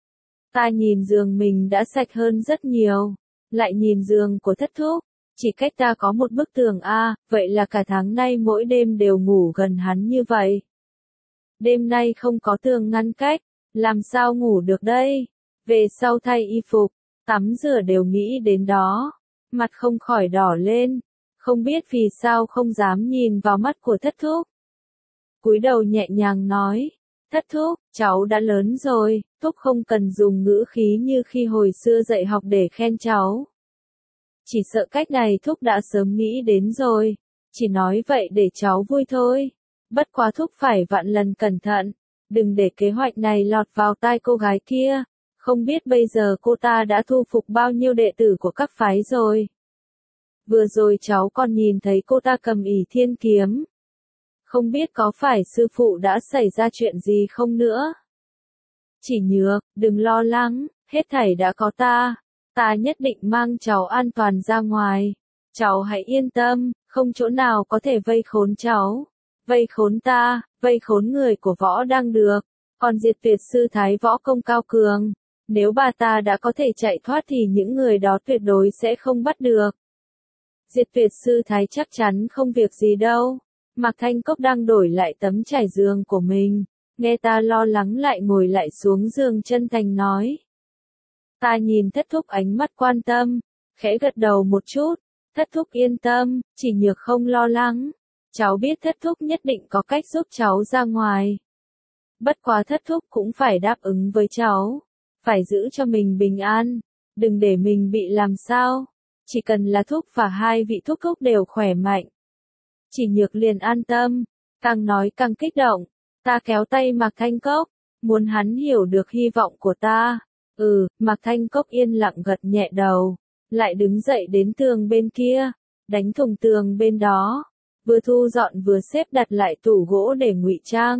Ta nhìn giường mình đã sạch hơn rất nhiều, lại nhìn giường của thất thúc, chỉ cách ta có một bức tường vậy là cả tháng nay mỗi đêm đều ngủ gần hắn như vậy. Đêm nay không có tường ngăn cách, làm sao ngủ được đây? Về sau thay y phục, tắm rửa đều nghĩ đến đó, mặt không khỏi đỏ lên, không biết vì sao không dám nhìn vào mắt của thất thúc. Cúi đầu nhẹ nhàng nói, thất thúc, cháu đã lớn rồi, thúc không cần dùng ngữ khí như khi hồi xưa dạy học để khen cháu. Chỉ sợ cách này thúc đã sớm nghĩ đến rồi, chỉ nói vậy để cháu vui thôi. Bất quá thúc phải vạn lần cẩn thận, đừng để kế hoạch này lọt vào tai cô gái kia, không biết bây giờ cô ta đã thu phục bao nhiêu đệ tử của các phái rồi. Vừa rồi cháu còn nhìn thấy cô ta cầm ỷ thiên kiếm. Không biết có phải sư phụ đã xảy ra chuyện gì không nữa. Chỉ Nhược, đừng lo lắng, hết thảy đã có ta nhất định mang cháu an toàn ra ngoài. Cháu hãy yên tâm, không chỗ nào có thể vây khốn cháu. Vây khốn ta, vây khốn người của võ đang được, còn diệt tuyệt sư thái võ công cao cường. Nếu bà ta đã có thể chạy thoát thì những người đó tuyệt đối sẽ không bắt được. Diệt tuyệt sư thái chắc chắn không việc gì đâu. Mạc Thanh Cốc đang đổi lại tấm trải giường của mình, nghe ta lo lắng lại ngồi lại xuống giường chân thành nói. Ta nhìn thất thúc ánh mắt quan tâm, khẽ gật đầu một chút, thất thúc yên tâm, chỉ Nhược không lo lắng. Cháu biết thất thúc nhất định có cách giúp cháu ra ngoài. Bất quá thất thúc cũng phải đáp ứng với cháu, phải giữ cho mình bình an, đừng để mình bị làm sao. Chỉ cần là thúc và hai vị thúc thúc đều khỏe mạnh. Chỉ Nhược liền an tâm, càng nói càng kích động, ta kéo tay Mạc Thanh Cốc, muốn hắn hiểu được hy vọng của ta. Mạc Thanh Cốc yên lặng gật nhẹ đầu, lại đứng dậy đến tường bên kia, đánh thủng tường bên đó, vừa thu dọn vừa xếp đặt lại tủ gỗ để ngụy trang.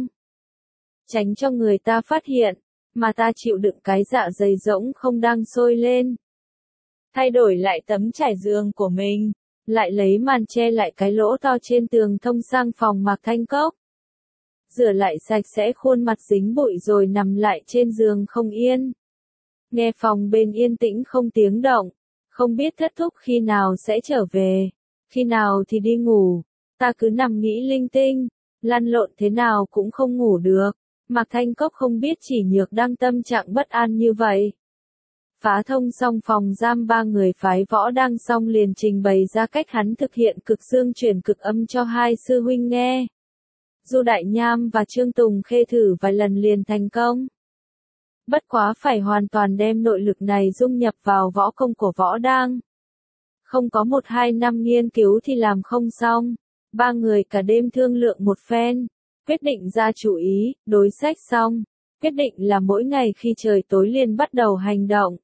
Tránh cho người ta phát hiện, mà ta chịu đựng cái dạ dày rỗng không đang sôi lên. Thay đổi lại tấm trải giường của mình, lại lấy màn che lại cái lỗ to trên tường thông sang phòng Mạc Thanh Cốc. Rửa lại sạch sẽ khuôn mặt dính bụi rồi nằm lại trên giường không yên. Nghe phòng bên yên tĩnh không tiếng động, không biết thất thúc khi nào sẽ trở về, khi nào thì đi ngủ. Ta cứ nằm nghĩ linh tinh, lăn lộn thế nào cũng không ngủ được. Mạc Thanh Cốc không biết Chỉ Nhược đang tâm trạng bất an như vậy. Phá thông xong phòng giam ba người phái võ đang xong liền trình bày ra cách hắn thực hiện cực dương chuyển cực âm cho hai sư huynh nghe. Du Đại Nham và Trương Tùng Khê thử vài lần liền thành công. Bất quá phải hoàn toàn đem nội lực này dung nhập vào võ công của võ đang. Không có 1-2 năm nghiên cứu thì làm không xong. Ba người cả đêm thương lượng một phen, quyết định ra chủ ý, đối sách xong, quyết định là mỗi ngày khi trời tối liền bắt đầu hành động.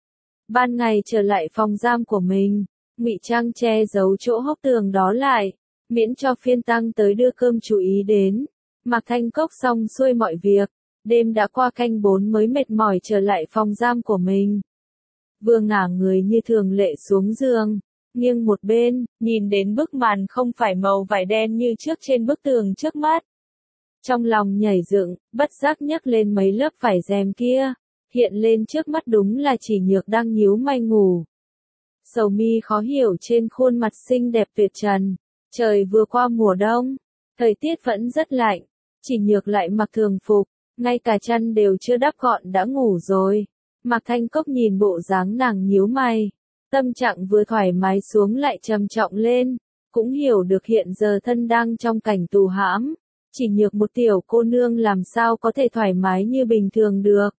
Ban ngày trở lại phòng giam của mình, ngụy trang che giấu chỗ hốc tường đó lại, miễn cho phiên tăng tới đưa cơm chú ý đến. Mạc Thanh Cốc xong xuôi mọi việc, đêm đã qua canh 4 mới mệt mỏi trở lại phòng giam của mình. Vừa ngả người như thường lệ xuống giường, nghiêng một bên, nhìn đến bức màn không phải màu vải đen như trước trên bức tường trước mắt. Trong lòng nhảy dựng, bất giác nhấc lên mấy lớp vải rèm kia, hiện lên trước mắt đúng là Chỉ Nhược đang nhíu mày ngủ. Sầu mi khó hiểu trên khuôn mặt xinh đẹp tuyệt trần, trời vừa qua mùa đông, thời tiết vẫn rất lạnh, Chỉ Nhược lại mặc thường phục, ngay cả chăn đều chưa đắp gọn đã ngủ rồi. Mạc Thanh Cốc nhìn bộ dáng nàng nhíu mày, tâm trạng vừa thoải mái xuống lại trầm trọng lên, cũng hiểu được hiện giờ thân đang trong cảnh tù hãm, Chỉ Nhược một tiểu cô nương làm sao có thể thoải mái như bình thường được.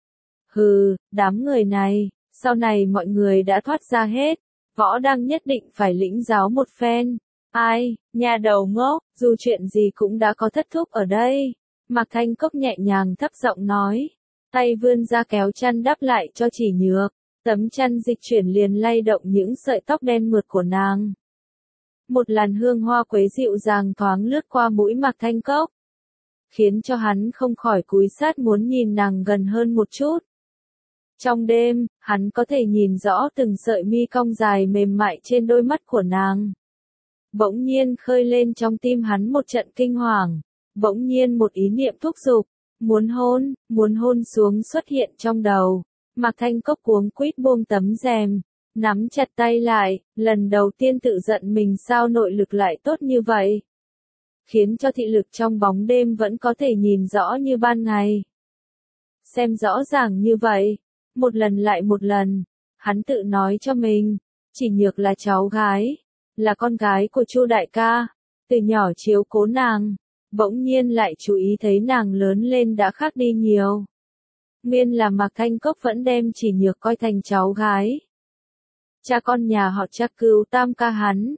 Đám người này, sau này mọi người đã thoát ra hết, võ đang nhất định phải lĩnh giáo một phen. Ai, nhà đầu ngốc, dù chuyện gì cũng đã có thất thúc ở đây. Mạc Thanh Cốc nhẹ nhàng thấp giọng nói, tay vươn ra kéo chăn đắp lại cho Chỉ Nhược, tấm chăn dịch chuyển liền lay động những sợi tóc đen mượt của nàng. Một làn hương hoa quế dịu dàng thoáng lướt qua mũi Mạc Thanh Cốc, khiến cho hắn không khỏi cúi sát muốn nhìn nàng gần hơn một chút. Trong đêm, hắn có thể nhìn rõ từng sợi mi cong dài mềm mại trên đôi mắt của nàng. Bỗng nhiên khơi lên trong tim hắn một trận kinh hoàng, bỗng nhiên một ý niệm thúc giục, muốn hôn xuống xuất hiện trong đầu. Mạc Thanh Cốc cuống quýt buông tấm rèm, nắm chặt tay lại, lần đầu tiên tự giận mình sao nội lực lại tốt như vậy. Khiến cho thị lực trong bóng đêm vẫn có thể nhìn rõ như ban ngày. Xem rõ ràng như vậy, một lần lại một lần, Hắn tự nói cho mình, chỉ nhược là cháu gái, là con gái của Chu đại ca, từ nhỏ chiếu cố nàng, bỗng nhiên lại chú ý thấy nàng lớn lên đã khác đi nhiều. Nguyên là Mạc Thanh Cốc vẫn đem chỉ nhược coi thành cháu gái. Cha con nhà họ Cha cứu tam ca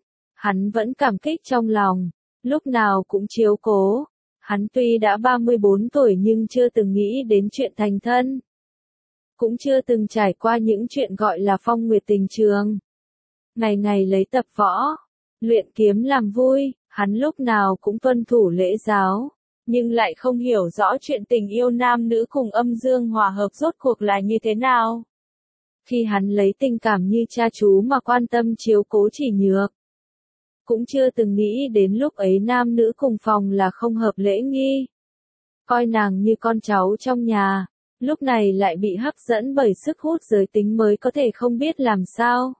hắn vẫn cảm kích trong lòng, lúc nào cũng chiếu cố. Hắn tuy đã 34 tuổi nhưng chưa từng nghĩ đến chuyện thành thân. Cũng chưa từng trải qua những chuyện gọi là phong nguyệt tình trường. Ngày ngày lấy tập võ, luyện kiếm làm vui, hắn lúc nào cũng tuân thủ lễ giáo, nhưng lại không hiểu rõ chuyện tình yêu nam nữ cùng âm dương hòa hợp rốt cuộc là như thế nào. Khi hắn lấy tình cảm như cha chú mà quan tâm chiếu cố chỉ nhược, cũng chưa từng nghĩ đến lúc ấy nam nữ cùng phòng là không hợp lễ nghi. Coi nàng như con cháu trong nhà, lúc này lại bị hấp dẫn bởi sức hút giới tính mới có thể không biết làm sao.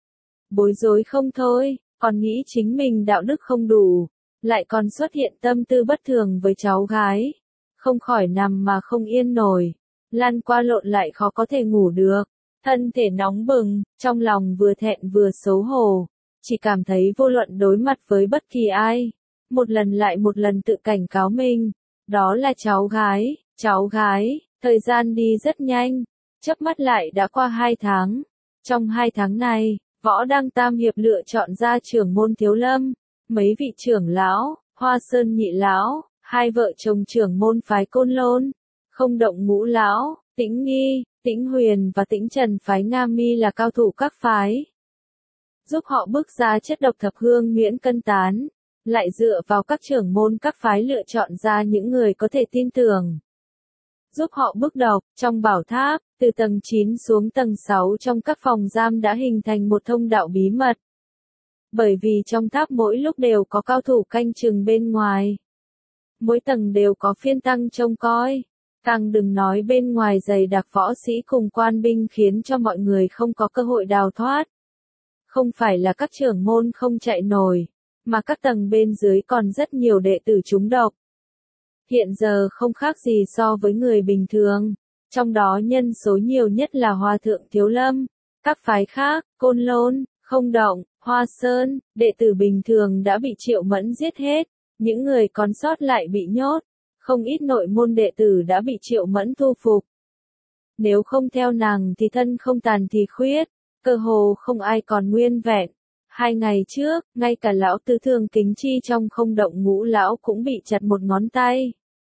Bối rối không thôi, còn nghĩ chính mình đạo đức không đủ, lại còn xuất hiện tâm tư bất thường với cháu gái. Không khỏi nằm mà không yên nổi, lăn qua lộn lại khó có thể ngủ được, thân thể nóng bừng, trong lòng vừa thẹn vừa xấu hổ. Chỉ cảm thấy vô luận đối mặt với bất kỳ ai, một lần lại một lần tự cảnh cáo mình, đó là cháu gái, thời gian đi rất nhanh, chớp mắt lại đã qua 2 tháng. Trong 2 tháng này, Võ Đăng Tam Hiệp lựa chọn ra trưởng môn Thiếu Lâm, mấy vị trưởng lão, Hoa Sơn nhị lão, 2 vợ chồng trưởng môn phái Côn Lôn, Không Động ngũ lão, Tĩnh Nghi, Tĩnh Huyền và Tĩnh Trần phái Nga Mi là cao thủ các phái. Giúp họ bước ra chất độc thập hương miễn cân tán, lại dựa vào các trưởng môn các phái lựa chọn ra những người có thể tin tưởng. Giúp họ bước độc, trong bảo tháp, từ tầng 9 xuống tầng 6 trong các phòng giam đã hình thành một thông đạo bí mật. Bởi vì trong tháp mỗi lúc đều có cao thủ canh chừng bên ngoài. Mỗi tầng đều có phiên tăng trông coi. Càng đừng nói bên ngoài dày đặc võ sĩ cùng quan binh khiến cho mọi người không có cơ hội đào thoát. Không phải là các trưởng môn không chạy nổi, mà các tầng bên dưới còn rất nhiều đệ tử trúng độc. Hiện giờ không khác gì so với người bình thường, trong đó nhân số nhiều nhất là Hòa Thượng Thiếu Lâm, các phái khác, Côn Lôn, Không Động, Hoa Sơn, đệ tử bình thường đã bị Triệu Mẫn giết hết, những người còn sót lại bị nhốt, không ít nội môn đệ tử đã bị Triệu Mẫn thu phục. Nếu không theo nàng thì thân không tàn thì khuyết, cơ hồ không ai còn nguyên vẹn. 2 ngày trước, ngay cả lão tứ Thường Kính Chi trong Không Động ngũ lão cũng bị chặt một ngón tay.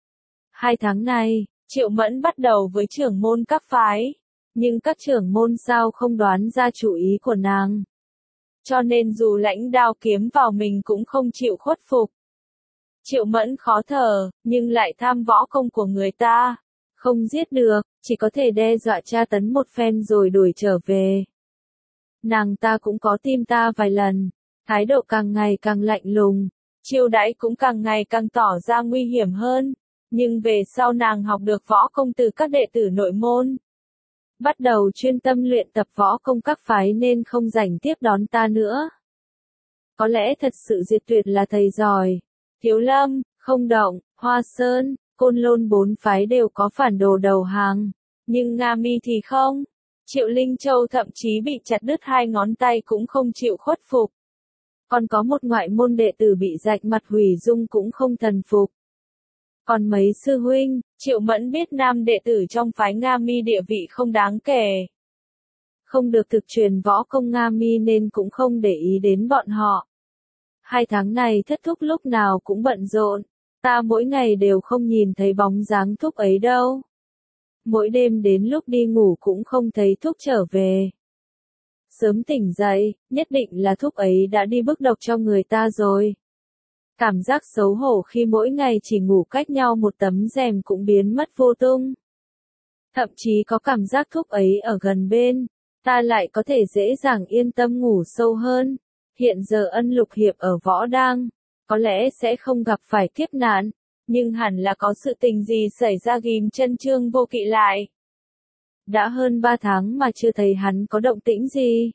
2 tháng này, Triệu Mẫn bắt đầu với trưởng môn các phái, nhưng các trưởng môn sao không đoán ra chủ ý của nàng. Cho nên dù lãnh đao kiếm vào mình cũng không chịu khuất phục. Triệu Mẫn khó thở, nhưng lại tham võ công của người ta. Không giết được, chỉ có thể đe dọa tra tấn một phen rồi đuổi trở về. Nàng ta cũng có tìm ta vài lần, thái độ càng ngày càng lạnh lùng, chiêu đãi cũng càng ngày càng tỏ ra nguy hiểm hơn, nhưng về sau nàng học được võ công từ các đệ tử nội môn. Bắt đầu chuyên tâm luyện tập võ công các phái nên không rảnh tiếp đón ta nữa. Có lẽ thật sự diệt tuyệt là thầy giỏi. Thiếu Lâm, Không Động, Hoa Sơn, Côn Lôn 4 phái đều có phản đồ đầu hàng, nhưng Nga Mi thì không. Triệu Linh Châu thậm chí bị chặt đứt 2 ngón tay cũng không chịu khuất phục. Còn có một ngoại môn đệ tử bị rạch mặt hủy dung cũng không thần phục. Còn mấy sư huynh, Triệu Mẫn biết nam đệ tử trong phái Nga Mi địa vị không đáng kể. Không được thực truyền võ công Nga Mi nên cũng không để ý đến bọn họ. 2 tháng này thất thúc lúc nào cũng bận rộn, ta mỗi ngày đều không nhìn thấy bóng dáng thúc ấy đâu. Mỗi đêm đến lúc đi ngủ cũng không thấy thúc trở về. Sớm tỉnh dậy, nhất định là thúc ấy đã đi bức độc cho người ta rồi. Cảm giác xấu hổ khi mỗi ngày chỉ ngủ cách nhau một tấm rèm cũng biến mất vô tung. Thậm chí có cảm giác thúc ấy ở gần bên, ta lại có thể dễ dàng yên tâm ngủ sâu hơn. Hiện giờ Ân Lục Hiệp ở Võ Đang, có lẽ sẽ không gặp phải kiếp nạn, nhưng hẳn là có sự tình gì xảy ra ghim chân Trương Vô Kỵ lại. Đã hơn 3 tháng mà chưa thấy hắn có động tĩnh gì.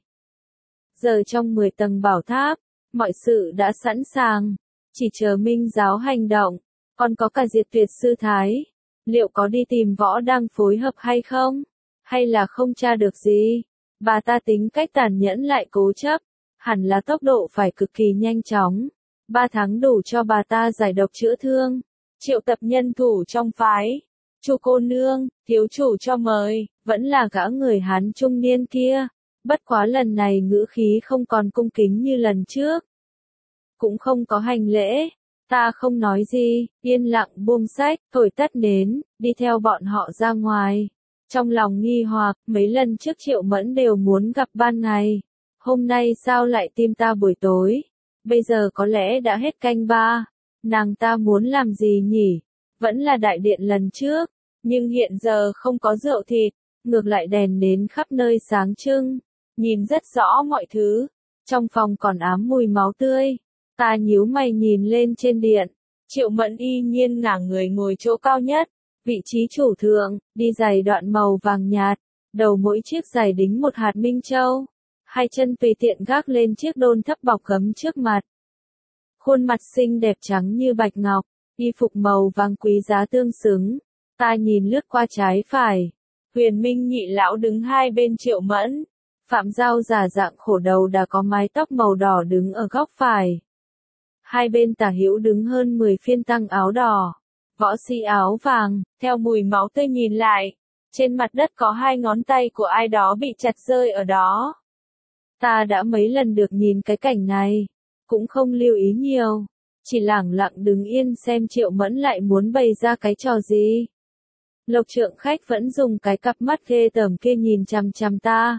Giờ trong 10 tầng bảo tháp, mọi sự đã sẵn sàng, chỉ chờ Minh giáo hành động, còn có cả Diệt Tuyệt sư thái. Liệu có đi tìm Võ Đang phối hợp hay không? Hay là không tra được gì? Bà ta tính cách tàn nhẫn lại cố chấp, hẳn là tốc độ phải cực kỳ nhanh chóng. 3 tháng đủ cho bà ta giải độc chữa thương. Triệu tập nhân thủ trong phái. Chu cô nương, thiếu chủ cho mời, vẫn là gã người Hán trung niên kia. Bất quá lần này ngữ khí không còn cung kính như lần trước. Cũng không có hành lễ. Ta không nói gì, yên lặng buông sách, thổi tắt nến, đi theo bọn họ ra ngoài. Trong lòng nghi hoặc, mấy lần trước Triệu Mẫn đều muốn gặp ban ngày. Hôm nay sao lại tìm ta buổi tối? Bây giờ có lẽ đã hết canh ba. Nàng ta muốn làm gì nhỉ? Vẫn là đại điện lần trước. Nhưng hiện giờ không có rượu thịt. Ngược lại đèn nến khắp nơi sáng trưng. Nhìn rất rõ mọi thứ. Trong phòng còn ám mùi máu tươi. Ta nhíu mày nhìn lên trên điện. Triệu Mẫn y nhiên ngả người ngồi chỗ cao nhất. Vị trí chủ thượng, đi giày đoạn màu vàng nhạt. Đầu mỗi chiếc giày đính một hạt minh châu. Hai chân tùy tiện gác lên chiếc đôn thấp bọc gấm trước mặt. Khuôn mặt xinh đẹp trắng như bạch ngọc, y phục màu vàng quý giá tương xứng. Ta nhìn lướt qua trái phải. Huyền Minh nhị lão đứng hai bên Triệu Mẫn. Phạm Giao giả dạng khổ đầu đã có mái tóc màu đỏ đứng ở góc phải. Hai bên tả hữu đứng hơn 10 phiên tăng áo đỏ. Võ sĩ áo vàng, theo mùi máu tươi nhìn lại. Trên mặt đất có 2 ngón tay của ai đó bị chặt rơi ở đó. Ta đã mấy lần được nhìn cái cảnh này. Cũng không lưu ý nhiều. Chỉ lẳng lặng đứng yên xem Triệu Mẫn lại muốn bày ra cái trò gì. Lộc Trượng Khách vẫn dùng cái cặp mắt ghê tởm kia nhìn chằm chằm ta.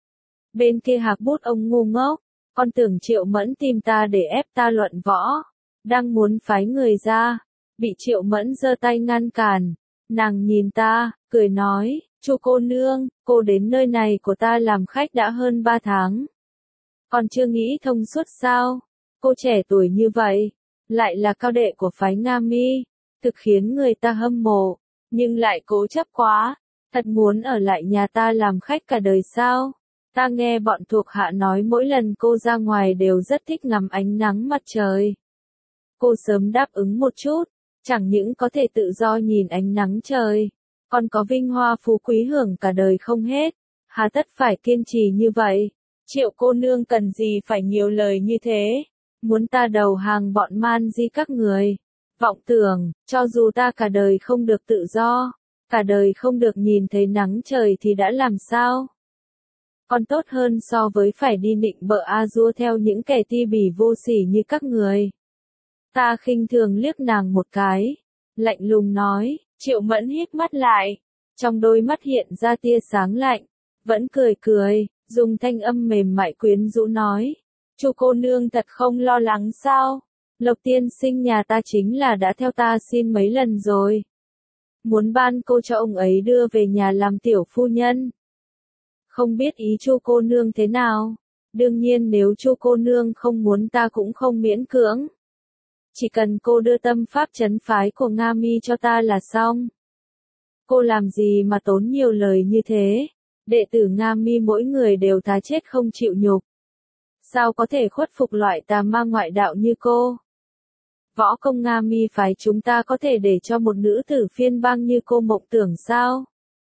Bên kia Hạc Bút ông ngu ngốc. Con tưởng Triệu Mẫn tìm ta để ép ta luận võ. Đang muốn phái người ra. Bị Triệu Mẫn giơ tay ngăn cản. Nàng nhìn ta, cười nói, Chu cô nương, cô đến nơi này của ta làm khách đã hơn 3 tháng. Còn chưa nghĩ thông suốt sao? Cô trẻ tuổi như vậy, lại là cao đệ của phái Nga Mi, thực khiến người ta hâm mộ, nhưng lại cố chấp quá, thật muốn ở lại nhà ta làm khách cả đời sao? Ta nghe bọn thuộc hạ nói mỗi lần cô ra ngoài đều rất thích ngắm ánh nắng mặt trời. Cô sớm đáp ứng một chút, chẳng những có thể tự do nhìn ánh nắng trời, còn có vinh hoa phú quý hưởng cả đời không hết, hà tất phải kiên trì như vậy. Triệu cô nương cần gì phải nhiều lời như thế, muốn ta đầu hàng bọn man di các người. Vọng tưởng, cho dù ta cả đời không được tự do, cả đời không được nhìn thấy nắng trời thì đã làm sao? Còn tốt hơn so với phải đi nịnh bợ a dua theo những kẻ ti bỉ vô sỉ như các người. Ta khinh thường liếc nàng một cái, lạnh lùng nói, Triệu Mẫn hít mắt lại, trong đôi mắt hiện ra tia sáng lạnh, vẫn cười cười, dùng thanh âm mềm mại quyến rũ nói, Chu cô nương thật không lo lắng sao? Lộc tiên sinh nhà ta chính là đã theo ta xin mấy lần rồi. Muốn ban cô cho ông ấy đưa về nhà làm tiểu phu nhân. Không biết ý Chu cô nương thế nào? Đương nhiên nếu Chu cô nương không muốn ta cũng không miễn cưỡng. Chỉ cần cô đưa tâm pháp trấn phái của Nga Mi cho ta là xong. Cô làm gì mà tốn nhiều lời như thế? Đệ tử Nga Mi mỗi người đều thà chết không chịu nhục. Sao có thể khuất phục loại tà ma ngoại đạo như cô? Võ công Nga Mi phái chúng ta có thể để cho một nữ tử phiên bang như cô mộng tưởng sao?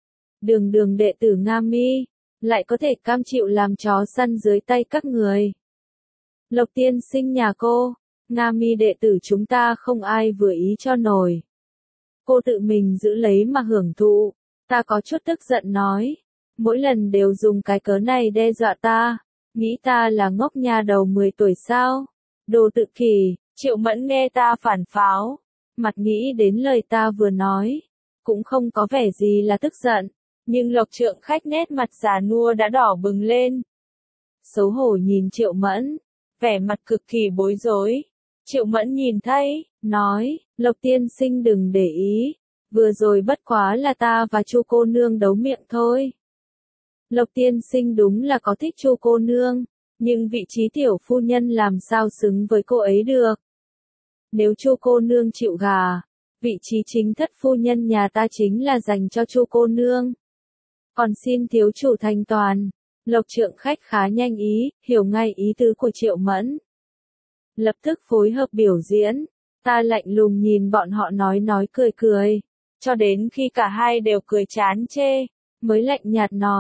Đường đệ tử Nga Mi, lại có thể cam chịu làm chó săn dưới tay các người. Lộc tiên sinh nhà cô, Nga Mi đệ tử chúng ta không ai vừa ý cho nổi. Cô tự mình giữ lấy mà hưởng thụ, ta có chút tức giận nói. Mỗi lần đều dùng cái cớ này đe dọa ta, nghĩ ta là ngốc nha đầu 10 tuổi sao? Đồ tự kỷ. Triệu Mẫn nghe ta phản pháo, mặt nghĩ đến lời ta vừa nói, cũng không có vẻ gì là tức giận, nhưng Lộc Trượng Khách nét mặt già nua đã đỏ bừng lên. Xấu hổ nhìn Triệu Mẫn, vẻ mặt cực kỳ bối rối. Triệu Mẫn nhìn thấy, nói, Lộc tiên sinh đừng để ý, vừa rồi bất quá là ta và Chu cô nương đấu miệng thôi. Lộc tiên sinh đúng là có thích Chu cô nương, nhưng vị trí tiểu phu nhân làm sao xứng với cô ấy được. Nếu Chu cô nương chịu gà, vị trí chính thất phu nhân nhà ta chính là dành cho Chu cô nương. Còn xin thiếu chủ thành toàn. Lộc Trượng Khách khá nhanh ý, hiểu ngay ý tứ của Triệu Mẫn. Lập tức phối hợp biểu diễn, ta lạnh lùng nhìn bọn họ nói cười, cho đến khi cả hai đều cười chán chê, mới lạnh nhạt nói,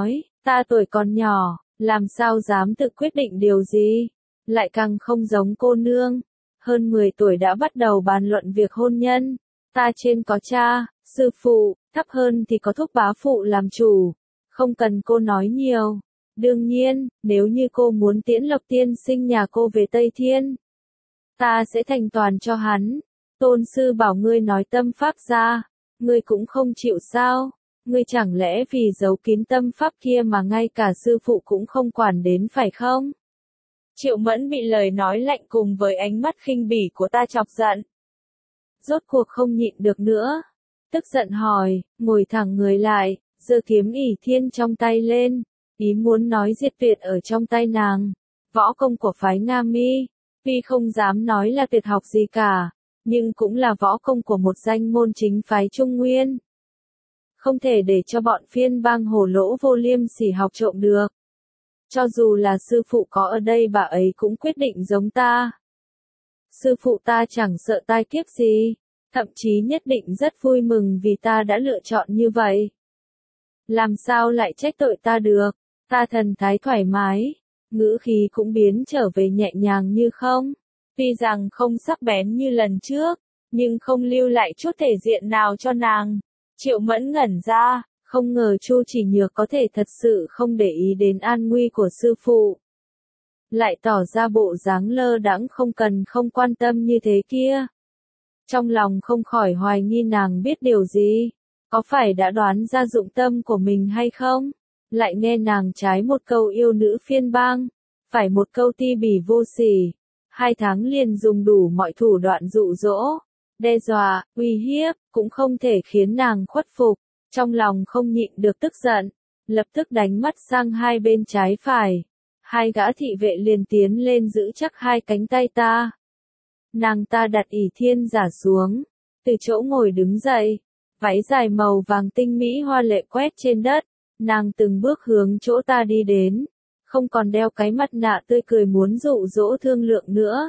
Ta tuổi còn nhỏ, làm sao dám tự quyết định điều gì, lại càng không giống cô nương. Hơn 10 tuổi đã bắt đầu bàn luận việc hôn nhân. Ta trên có cha, sư phụ, thấp hơn thì có thúc bá phụ làm chủ. Không cần cô nói nhiều. Đương nhiên, nếu như cô muốn tiễn Lộc tiên sinh nhà cô về Tây Thiên, ta sẽ thành toàn cho hắn. Tôn sư bảo ngươi nói tâm pháp ra, ngươi cũng không chịu sao? Ngươi chẳng lẽ vì giấu kín tâm pháp kia mà ngay cả sư phụ cũng không quản đến phải không? Triệu Mẫn bị lời nói lạnh cùng với ánh mắt khinh bỉ của ta chọc giận. Rốt cuộc không nhịn được nữa. Tức giận hỏi, ngồi thẳng người lại, giơ kiếm ỷ thiên trong tay lên, ý muốn nói diệt tuyệt ở trong tay nàng. Võ công của phái Nga Mi, tuy không dám nói là tuyệt học gì cả, nhưng cũng là võ công của một danh môn chính phái Trung Nguyên. Không thể để cho bọn phiên bang hồ lỗ vô liêm sỉ học trộm được. Cho dù là sư phụ có ở đây bà ấy cũng quyết định giống ta. Sư phụ ta chẳng sợ tai kiếp gì, thậm chí nhất định rất vui mừng vì ta đã lựa chọn như vậy. Làm sao lại trách tội ta được, ta thần thái thoải mái, ngữ khí cũng biến trở về nhẹ nhàng như không. Tuy rằng không sắc bén như lần trước, nhưng không lưu lại chút thể diện nào cho nàng. Triệu Mẫn ngẩn ra, không ngờ Chu Chỉ Nhược có thể thật sự không để ý đến an nguy của sư phụ. Lại tỏ ra bộ dáng lơ đãng không quan tâm như thế kia. Trong lòng không khỏi hoài nghi nàng biết điều gì, có phải đã đoán ra dụng tâm của mình hay không? Lại nghe nàng trái một câu yêu nữ phiên bang, phải một câu ti bỉ vô sỉ, 2 tháng liền dùng đủ mọi thủ đoạn dụ dỗ, đe dọa, uy hiếp, cũng không thể khiến nàng khuất phục. Trong lòng không nhịn được tức giận, lập tức đánh mắt sang hai bên trái phải. 2 gã thị vệ liền tiến lên giữ chắc 2 cánh tay ta. Nàng ta đặt ỷ thiên giả xuống, từ chỗ ngồi đứng dậy, váy dài màu vàng tinh mỹ hoa lệ quét trên đất, nàng từng bước hướng chỗ ta đi đến, không còn đeo cái mặt nạ tươi cười muốn dụ dỗ thương lượng nữa.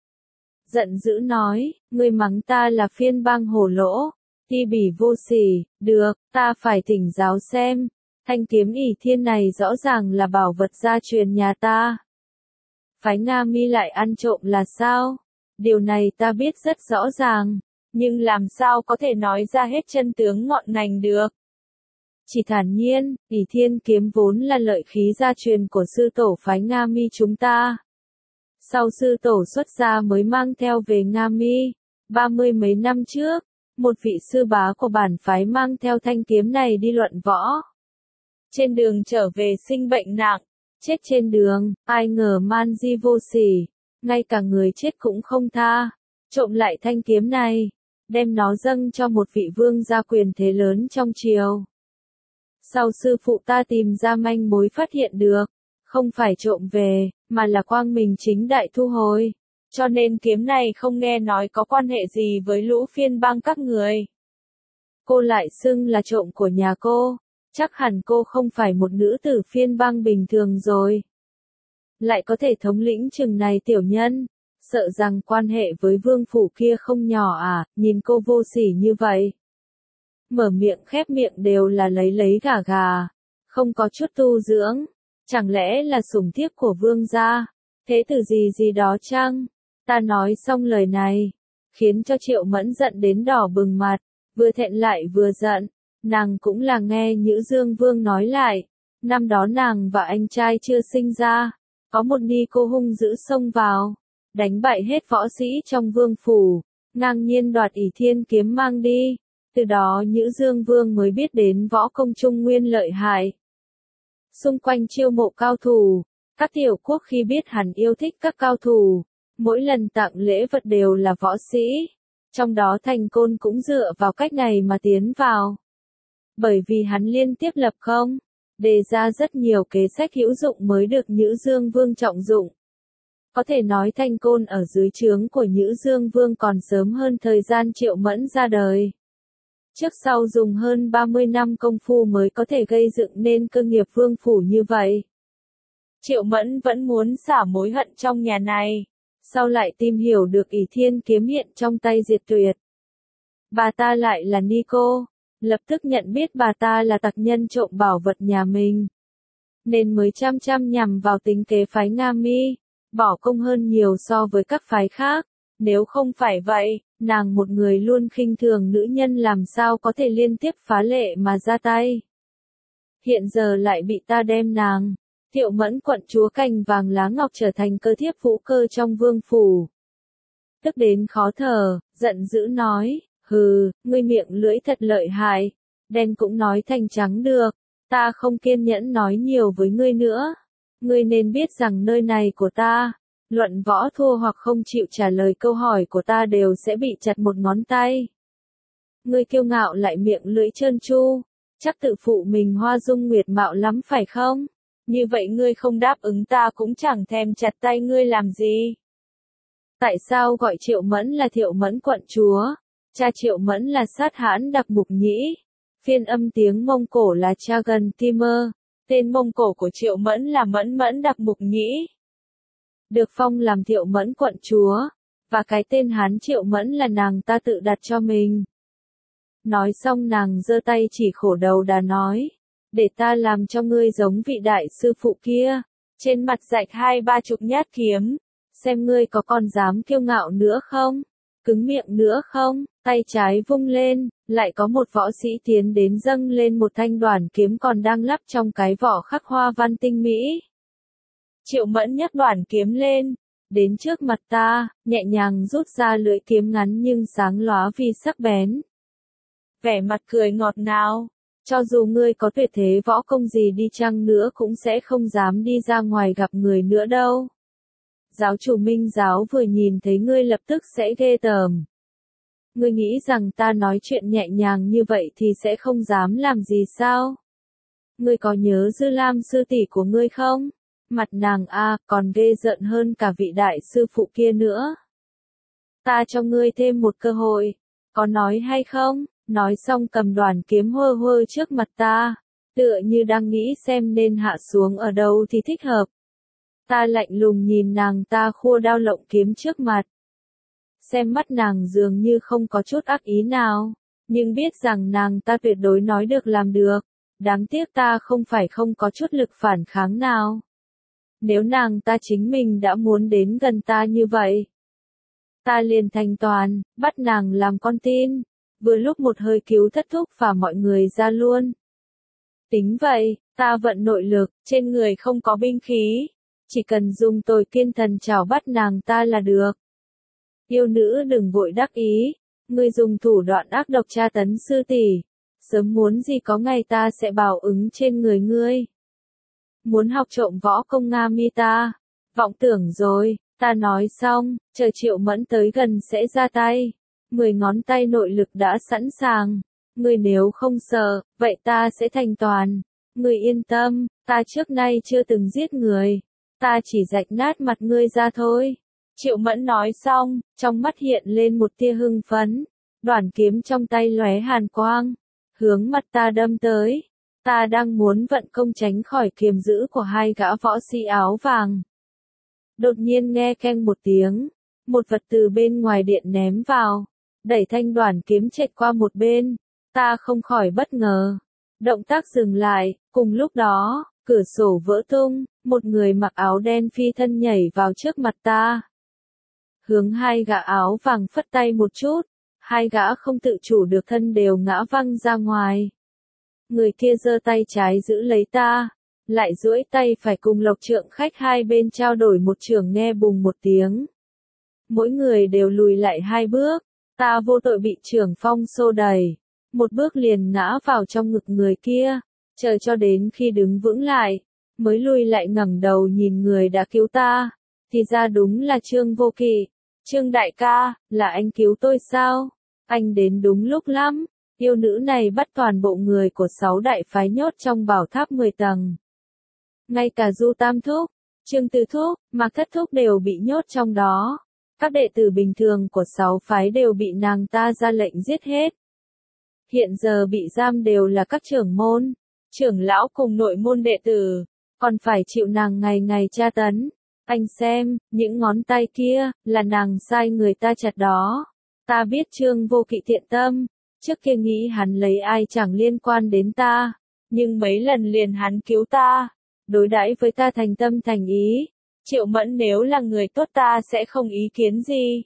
Giận dữ nói, ngươi mắng ta là phiên bang hổ lỗ, ti bỉ vô sỉ, được, ta phải thỉnh giáo xem, thanh kiếm ỷ thiên này rõ ràng là bảo vật gia truyền nhà ta. Phái Nga Mi lại ăn trộm là sao? Điều này ta biết rất rõ ràng, nhưng làm sao có thể nói ra hết chân tướng ngọn ngành được. Chỉ thản nhiên, ỷ thiên kiếm vốn là lợi khí gia truyền của sư tổ phái Nga Mi chúng ta. Sau sư tổ xuất gia mới mang theo về Nga Mi, 30 mấy năm trước, một vị sư bá của bản phái mang theo thanh kiếm này đi luận võ. Trên đường trở về sinh bệnh nặng, chết trên đường, ai ngờ man di vô sỉ, ngay cả người chết cũng không tha, trộm lại thanh kiếm này, đem nó dâng cho một vị vương gia quyền thế lớn trong triều. Sau sư phụ ta tìm ra manh mối phát hiện được, không phải trộm về, mà là quang minh chính đại thu hồi. Cho nên kiếm này không nghe nói có quan hệ gì với lũ phiên bang các người. Cô lại xưng là trộm của nhà cô, chắc hẳn cô không phải một nữ tử phiên bang bình thường rồi. Lại có thể thống lĩnh chừng này tiểu nhân, sợ rằng quan hệ với vương phủ kia không nhỏ à, nhìn cô vô sỉ như vậy. Mở miệng khép miệng đều là lấy gà gà, không có chút tu dưỡng, chẳng lẽ là sủng thiếp của vương gia, thế tử gì đó chăng? Ta nói xong lời này, khiến cho Triệu Mẫn giận đến đỏ bừng mặt, vừa thẹn lại vừa giận, nàng cũng là nghe Nhữ Dương Vương nói lại, năm đó nàng và anh trai chưa sinh ra, có một ni cô hung dữ xông vào, đánh bại hết võ sĩ trong vương phủ, ngang nhiên đoạt ỷ thiên kiếm mang đi, từ đó Nhữ Dương Vương mới biết đến võ công Trung Nguyên lợi hại. Xung quanh chiêu mộ cao thủ, các tiểu quốc khi biết hắn yêu thích các cao thủ, mỗi lần tặng lễ vật đều là võ sĩ, trong đó Thành Côn cũng dựa vào cách này mà tiến vào. Bởi vì hắn liên tiếp lập công, đề ra rất nhiều kế sách hữu dụng mới được Nhữ Dương Vương trọng dụng. Có thể nói Thành Côn ở dưới trướng của Nhữ Dương Vương còn sớm hơn thời gian Triệu Mẫn ra đời. Trước sau dùng hơn 30 năm công phu mới có thể gây dựng nên cơ nghiệp vương phủ như vậy. Triệu Mẫn vẫn muốn xả mối hận trong nhà này, sau lại tìm hiểu được ỷ thiên kiếm hiện trong tay Diệt Tuyệt. Bà ta lại là Nico, lập tức nhận biết bà ta là tặc nhân trộm bảo vật nhà mình. nên mới chăm chăm nhằm vào tính kế phái Nga Mi, bỏ công hơn nhiều so với các phái khác. Nếu không phải vậy, nàng một người luôn khinh thường nữ nhân làm sao có thể liên tiếp phá lệ mà ra tay. Hiện giờ lại bị ta đem nàng, Thiệu Mẫn quận chúa cành vàng lá ngọc trở thành cơ thiếp vũ cơ trong vương phủ. Tức đến khó thở, giận dữ nói, hừ, ngươi miệng lưỡi thật lợi hại, đen cũng nói thành trắng được, ta không kiên nhẫn nói nhiều với ngươi nữa. Ngươi nên biết rằng nơi này của ta, luận võ thua hoặc không chịu trả lời câu hỏi của ta đều sẽ bị chặt một ngón tay. Ngươi kiêu ngạo lại miệng lưỡi trơn tru, chắc tự phụ mình hoa dung nguyệt mạo lắm phải không? Như vậy ngươi không đáp ứng ta cũng chẳng thèm chặt tay ngươi làm gì. Tại sao gọi Triệu Mẫn là Thiệu Mẫn quận chúa? Cha Triệu Mẫn là Sát Hãn Đặc Mục Nhĩ. Phiên âm tiếng Mông Cổ là Chagan Timer. Tên Mông Cổ của Triệu Mẫn là Mẫn Mẫn Đặc Mục Nhĩ. Được phong làm Thiệu Mẫn quận chúa. Và cái tên Hán Triệu Mẫn là nàng ta tự đặt cho mình. Nói xong nàng giơ tay chỉ khổ đầu đà nói. Để ta làm cho ngươi giống vị đại sư phụ kia. Trên mặt rạch 20-30 nhát kiếm. Xem ngươi có còn dám kiêu ngạo nữa không? Cứng miệng nữa không? Tay trái vung lên, lại có một võ sĩ tiến đến dâng lên một thanh đoản kiếm còn đang lắp trong cái vỏ khắc hoa văn tinh mỹ. Triệu Mẫn nhấc đoản kiếm lên, đến trước mặt ta, nhẹ nhàng rút ra lưỡi kiếm ngắn nhưng sáng lóa vì sắc bén. Vẻ mặt cười ngọt ngào, cho dù ngươi có tuyệt thế võ công gì đi chăng nữa cũng sẽ không dám đi ra ngoài gặp người nữa đâu. Giáo chủ Minh giáo vừa nhìn thấy ngươi lập tức sẽ ghê tởm. Ngươi nghĩ rằng ta nói chuyện nhẹ nhàng như vậy thì sẽ không dám làm gì sao? Ngươi có nhớ Dư Lam sư tỷ của ngươi không? Mặt nàng còn ghê rợn hơn cả vị đại sư phụ kia nữa. Ta cho ngươi thêm một cơ hội, có nói hay không? Nói xong cầm đoản kiếm hơ hơ trước mặt ta, tựa như đang nghĩ xem nên hạ xuống ở đâu thì thích hợp. Ta lạnh lùng nhìn nàng ta khua đao lộng kiếm trước mặt. Xem mắt nàng dường như không có chút ác ý nào, nhưng biết rằng nàng ta tuyệt đối nói được làm được. Đáng tiếc ta không phải không có chút lực phản kháng nào. Nếu nàng ta chính mình đã muốn đến gần ta như vậy, ta liền thành toàn, bắt nàng làm con tin, vừa lúc một hơi cứu thất thúc và mọi người ra luôn. Tính vậy, ta vận nội lực, trên người không có binh khí. Chỉ cần dùng tôi kiên thần chảo bắt nàng ta là được. Yêu nữ đừng vội đắc ý, ngươi dùng thủ đoạn ác độc tra tấn sư tỷ, sớm muốn gì có ngày ta sẽ báo ứng trên người ngươi. Muốn học trộm võ công Nga Mi ta, vọng tưởng rồi, ta nói xong, chờ Triệu Mẫn tới gần sẽ ra tay. 10 ngón tay nội lực đã sẵn sàng, ngươi nếu không sợ, vậy ta sẽ thành toàn. Ngươi yên tâm, ta trước nay chưa từng giết người. Ta chỉ rạch nát mặt ngươi ra thôi. Triệu Mẫn nói xong, trong mắt hiện lên một tia hưng phấn. Đoản kiếm trong tay lóe hàn quang, hướng mặt ta đâm tới. Ta đang muốn vận công tránh khỏi kiềm giữ của hai gã võ sĩ áo vàng. Đột nhiên nghe keng một tiếng, một vật từ bên ngoài điện ném vào, đẩy thanh đoản kiếm chệch qua một bên. Ta không khỏi bất ngờ. Động tác dừng lại, cùng lúc đó, cửa sổ vỡ tung, một người mặc áo đen phi thân nhảy vào trước mặt ta. Hướng hai gã áo vàng phất tay một chút, hai gã không tự chủ được thân đều ngã văng ra ngoài. Người kia giơ tay trái giữ lấy ta, lại duỗi tay phải cùng Lộc Trượng Khách hai bên trao đổi một chưởng nghe bùng một tiếng. Mỗi người đều lùi lại 2 bước, ta vô tội bị chưởng phong xô đẩy, một bước liền ngã vào trong ngực người kia, chờ cho đến khi đứng vững lại, mới lùi lại ngẩng đầu nhìn người đã cứu ta, thì ra đúng là Trương Vô Kỵ. Trương đại ca, là anh cứu tôi sao? Anh đến đúng lúc lắm. Yêu nữ này bắt toàn bộ người của 6 đại phái nhốt trong bảo tháp 10 tầng. Ngay cả Du Tam Thúc, Trương Tư Thúc, Mạc Thất Thúc đều bị nhốt trong đó. Các đệ tử bình thường của 6 phái đều bị nàng ta ra lệnh giết hết. Hiện giờ bị giam đều là các trưởng môn, trưởng lão cùng nội môn đệ tử, còn phải chịu nàng ngày ngày tra tấn. Anh xem, những ngón tay kia, là nàng sai người ta chặt đó. Ta biết Trương Vô Kỵ thiện tâm, trước kia nghĩ hắn lấy ai chẳng liên quan đến ta, nhưng mấy lần liền hắn cứu ta, đối đãi với ta thành tâm thành ý. Triệu Mẫn nếu là người tốt ta sẽ không ý kiến gì.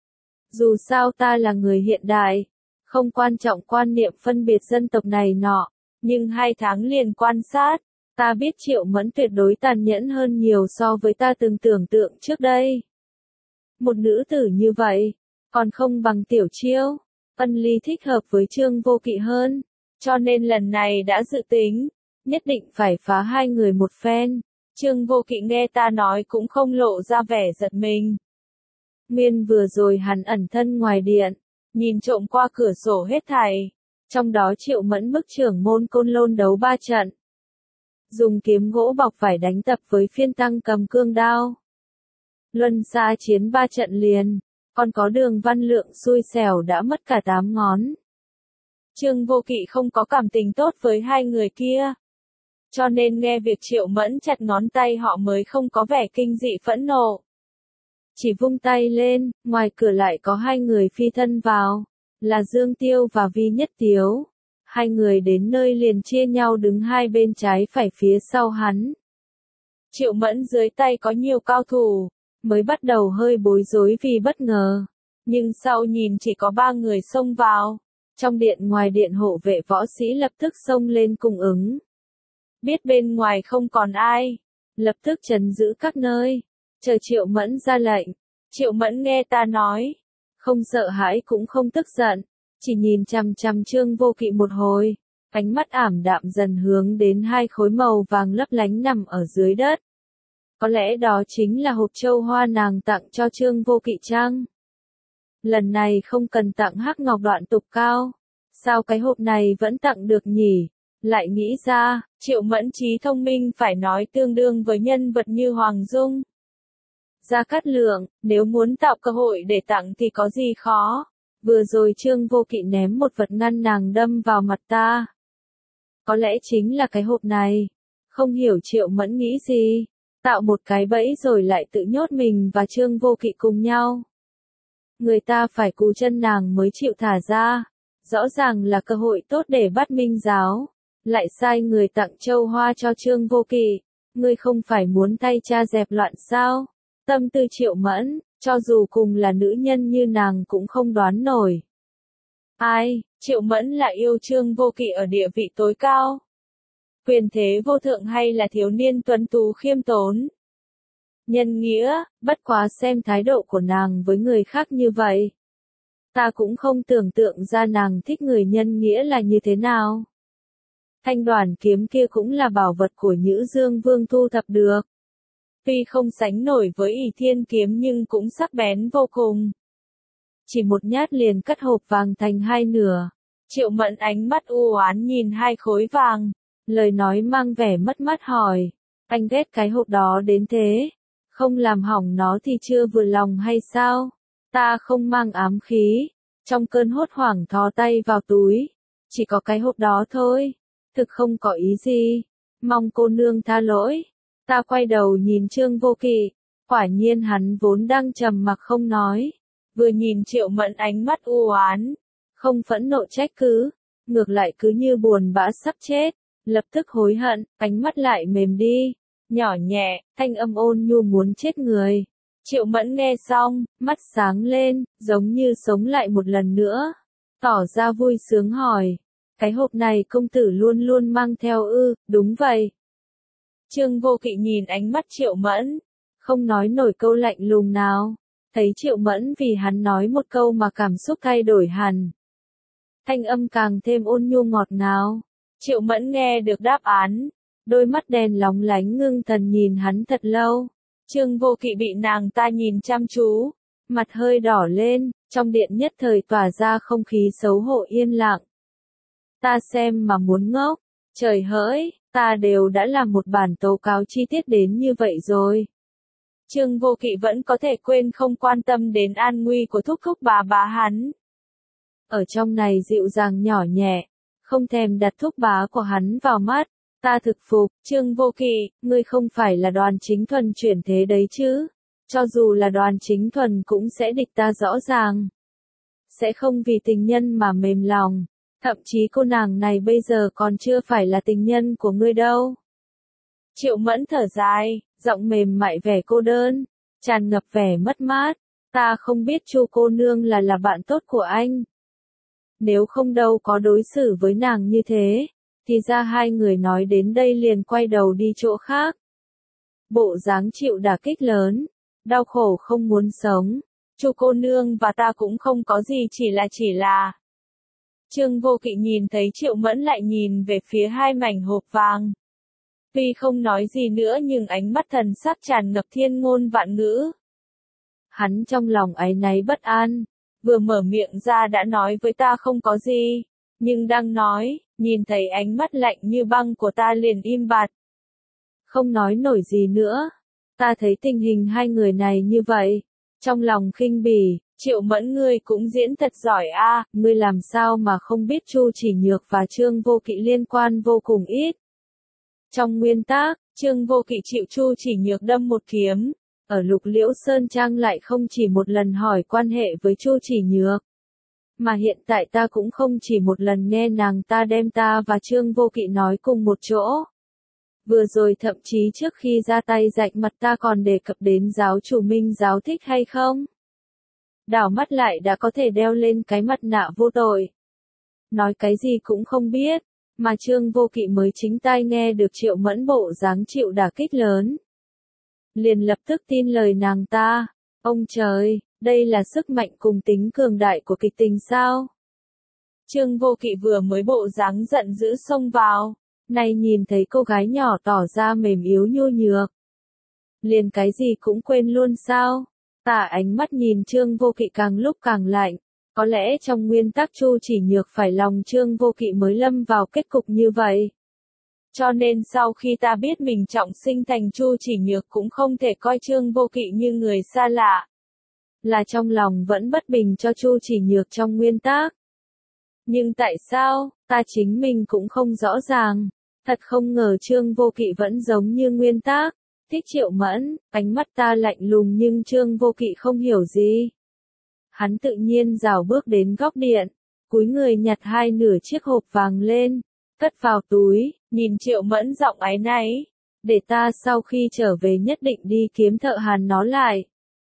Dù sao ta là người hiện đại, không quan trọng quan niệm phân biệt dân tộc này nọ, nhưng 2 tháng liền quan sát, ta biết Triệu Mẫn tuyệt đối tàn nhẫn hơn nhiều so với ta từng tưởng tượng trước đây. Một nữ tử như vậy, còn không bằng Tiểu Chiêu. Ân Ly thích hợp với Trương Vô Kỵ hơn, cho nên lần này đã dự tính, nhất định phải phá 2 người một phen. Trương Vô Kỵ nghe ta nói cũng không lộ ra vẻ giật mình. Nguyên vừa rồi hắn ẩn thân ngoài điện, nhìn trộm qua cửa sổ hết thảy, trong đó Triệu Mẫn bức trưởng môn Côn Lôn đấu 3 trận. Dùng kiếm gỗ bọc vải đánh tập với phiên tăng cầm cương đao. Luân xa chiến 3 trận liền, còn có Đường Văn Lượng xui xẻo đã mất cả 8 ngón. Trương Vô Kỵ không có cảm tình tốt với 2 người kia. Cho nên nghe việc Triệu Mẫn chặt ngón tay họ mới không có vẻ kinh dị phẫn nộ. Chỉ vung tay lên, ngoài cửa lại có 2 người phi thân vào, là Dương Tiêu và Vi Nhất Tiếu. 2 người đến nơi liền chia nhau đứng 2 bên trái phải phía sau hắn. Triệu Mẫn dưới tay có nhiều cao thủ, mới bắt đầu hơi bối rối vì bất ngờ. Nhưng sau nhìn chỉ có 3 người xông vào. Trong điện ngoài điện hộ vệ võ sĩ lập tức xông lên cung ứng. Biết bên ngoài không còn ai, lập tức trấn giữ các nơi, chờ Triệu Mẫn ra lệnh. Triệu Mẫn nghe ta nói, không sợ hãi cũng không tức giận, chỉ nhìn chằm chằm Trương Vô Kỵ một hồi, ánh mắt ảm đạm dần hướng đến 2 khối màu vàng lấp lánh nằm ở dưới đất. Có lẽ đó chính là hộp châu hoa nàng tặng cho Trương Vô Kỵ chăng? Lần này không cần tặng hắc ngọc đoạn tục cao, sao cái hộp này vẫn tặng được nhỉ? Lại nghĩ ra, Triệu Mẫn trí thông minh phải nói tương đương với nhân vật như Hoàng Dung. Gia Cát Lượng, nếu muốn tạo cơ hội để tặng thì có gì khó. Vừa rồi Trương Vô Kỵ ném một vật ngăn nàng đâm vào mặt ta. Có lẽ chính là cái hộp này. Không hiểu Triệu Mẫn nghĩ gì. Tạo một cái bẫy rồi lại tự nhốt mình và Trương Vô Kỵ cùng nhau. Người ta phải cú chân nàng mới chịu thả ra. Rõ ràng là cơ hội tốt để bắt Minh Giáo. Lại sai người tặng châu hoa cho Trương Vô Kỵ. Ngươi không phải muốn thay cha dẹp loạn sao? Tâm tư Triệu Mẫn, cho dù cùng là nữ nhân như nàng cũng không đoán nổi. Ai, Triệu Mẫn lại yêu Trương Vô Kỵ ở địa vị tối cao? Quyền thế vô thượng hay là thiếu niên tuấn tú khiêm tốn? Nhân nghĩa, bất quá xem thái độ của nàng với người khác như vậy. Ta cũng không tưởng tượng ra nàng thích người nhân nghĩa là như thế nào. Thanh đoàn kiếm kia cũng là bảo vật của Nhữ Dương Vương thu thập được. Tuy không sánh nổi với ỷ thiên kiếm nhưng cũng sắc bén vô cùng. Chỉ một nhát liền cắt hộp vàng thành 2 nửa. Triệu Mẫn ánh mắt u oán nhìn 2 khối vàng. Lời nói mang vẻ mất mát hỏi. Anh ghét cái hộp đó đến thế. Không làm hỏng nó thì chưa vừa lòng hay sao? Ta không mang ám khí. Trong cơn hốt hoảng thò tay vào túi. Chỉ có cái hộp đó thôi. Thực không có ý gì. Mong cô nương tha lỗi. Ta quay đầu nhìn Trương Vô Kỵ. Quả nhiên hắn vốn đang trầm mặc không nói. Vừa nhìn Triệu Mẫn ánh mắt u oán. Không phẫn nộ trách cứ. Ngược lại cứ như buồn bã sắp chết. Lập tức hối hận, ánh mắt lại mềm đi. Nhỏ nhẹ, thanh âm ôn nhu muốn chết người. Triệu Mẫn nghe xong, mắt sáng lên, giống như sống lại một lần nữa. Tỏ ra vui sướng hỏi. Cái hộp này công tử luôn luôn mang theo ư? Đúng vậy. Trương Vô Kỵ nhìn ánh mắt Triệu Mẫn. Không nói nổi câu lạnh lùng nào. Thấy Triệu Mẫn vì hắn nói một câu mà cảm xúc thay đổi hẳn. Thanh âm càng thêm ôn nhu ngọt ngào. Triệu Mẫn nghe được đáp án. Đôi mắt đèn lóng lánh ngưng thần nhìn hắn thật lâu. Trương Vô Kỵ bị nàng ta nhìn chăm chú. Mặt hơi đỏ lên, trong điện nhất thời tỏa ra không khí xấu hổ yên lặng. Ta xem mà muốn ngốc. Trời hỡi, ta đều đã làm một bản tố cáo chi tiết đến như vậy rồi. Trương Vô Kỵ vẫn có thể quên không quan tâm đến an nguy của thúc thúc bà hắn. Ở trong này dịu dàng nhỏ nhẹ, không thèm đặt thúc bá của hắn vào mắt. Ta thực phục, Trương Vô Kỵ, ngươi không phải là Đoàn Chính Thuần chuyển thế đấy chứ. Cho dù là Đoàn Chính Thuần cũng sẽ địch ta rõ ràng. Sẽ không vì tình nhân mà mềm lòng. Thậm chí cô nàng này bây giờ còn chưa phải là tình nhân của ngươi đâu. Triệu Mẫn thở dài, giọng mềm mại vẻ cô đơn, tràn ngập vẻ mất mát. Ta không biết Chu cô nương là bạn tốt của anh. Nếu không đâu có đối xử với nàng như thế, thì ra hai người nói đến đây liền quay đầu đi chỗ khác. Bộ dáng chịu đả kích lớn, đau khổ không muốn sống. Chu cô nương và ta cũng không có gì, chỉ là. Trương Vô Kỵ nhìn thấy Triệu Mẫn lại nhìn về phía hai mảnh hộp vàng. Tuy không nói gì nữa nhưng ánh mắt thần sắc tràn ngập thiên ngôn vạn ngữ. Hắn trong lòng áy náy bất an, vừa mở miệng ra đã nói với ta không có gì, nhưng đang nói, nhìn thấy ánh mắt lạnh như băng của ta liền im bặt. Không nói nổi gì nữa, ta thấy tình hình hai người này như vậy, trong lòng khinh bỉ. Triệu Mẫn ngươi cũng diễn thật giỏi a, ngươi làm sao mà không biết Chu Chỉ Nhược và Trương Vô Kỵ liên quan vô cùng ít. Trong nguyên tắc, Trương Vô Kỵ chịu Chu Chỉ Nhược đâm một kiếm, ở Lục Liễu Sơn Trang lại không chỉ một lần hỏi quan hệ với Chu Chỉ Nhược. Mà hiện tại ta cũng không chỉ một lần nghe nàng ta đem ta và Trương Vô Kỵ nói cùng một chỗ. Vừa rồi thậm chí trước khi ra tay rạch mặt ta còn đề cập đến giáo chủ Minh giáo thích hay không. Đảo mắt lại đã có thể đeo lên cái mặt nạ vô tội. Nói cái gì cũng không biết, mà Trương Vô Kỵ mới chính tai nghe được Triệu Mẫn bộ dáng chịu đả kích lớn. Liền lập tức tin lời nàng ta. Ông trời, đây là sức mạnh cùng tính cường đại của kịch tình sao? Trương Vô Kỵ vừa mới bộ dáng giận dữ xông vào, nay nhìn thấy cô gái nhỏ tỏ ra mềm yếu nhu nhược. Liền cái gì cũng quên luôn sao? Tả ánh mắt nhìn Trương Vô Kỵ càng lúc càng lạnh, có lẽ trong nguyên tắc Chu Chỉ Nhược phải lòng Trương Vô Kỵ mới lâm vào kết cục như vậy. Cho nên sau khi ta biết mình trọng sinh thành Chu Chỉ Nhược cũng không thể coi Trương Vô Kỵ như người xa lạ. Là trong lòng vẫn bất bình cho Chu Chỉ Nhược trong nguyên tắc. Nhưng tại sao, ta chính mình cũng không rõ ràng. Thật không ngờ Trương Vô Kỵ vẫn giống như nguyên tắc. Thích Triệu Mẫn, ánh mắt ta lạnh lùng nhưng Trương Vô Kỵ không hiểu gì. Hắn tự nhiên rảo bước đến góc điện, cúi người nhặt hai nửa chiếc hộp vàng lên, cất vào túi, nhìn Triệu Mẫn giọng áy náy. Để ta sau khi trở về nhất định đi kiếm thợ hàn nó lại.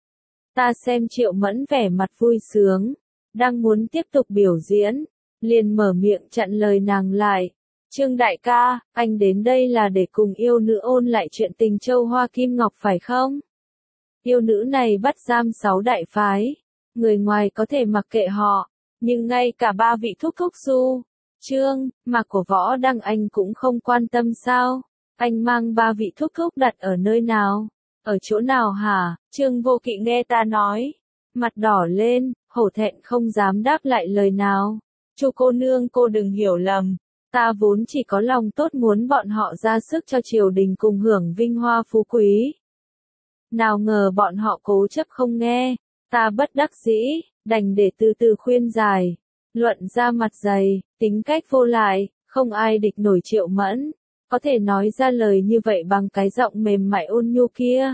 Ta xem Triệu Mẫn vẻ mặt vui sướng, đang muốn tiếp tục biểu diễn, liền mở miệng chặn lời nàng lại. Trương đại ca, anh đến đây là để cùng yêu nữ ôn lại chuyện tình Châu Hoa Kim Ngọc phải không? Yêu nữ này bắt giam 6 đại phái, người ngoài có thể mặc kệ họ, nhưng ngay cả 3 vị thúc thúc Du, Trương, mà của Võ Đăng anh cũng không quan tâm sao? Anh mang 3 vị thúc thúc đặt ở nơi nào? Ở chỗ nào hả? Trương Vô Kỵ nghe ta nói, mặt đỏ lên, hổ thẹn không dám đáp lại lời nào. Chu cô nương cô đừng hiểu lầm. Ta vốn chỉ có lòng tốt muốn bọn họ ra sức cho triều đình cùng hưởng vinh hoa phú quý. Nào ngờ bọn họ cố chấp không nghe, ta bất đắc dĩ, đành để từ từ khuyên giải. Luận ra mặt dày, tính cách vô lại, không ai địch nổi Triệu Mẫn, có thể nói ra lời như vậy bằng cái giọng mềm mại ôn nhu kia.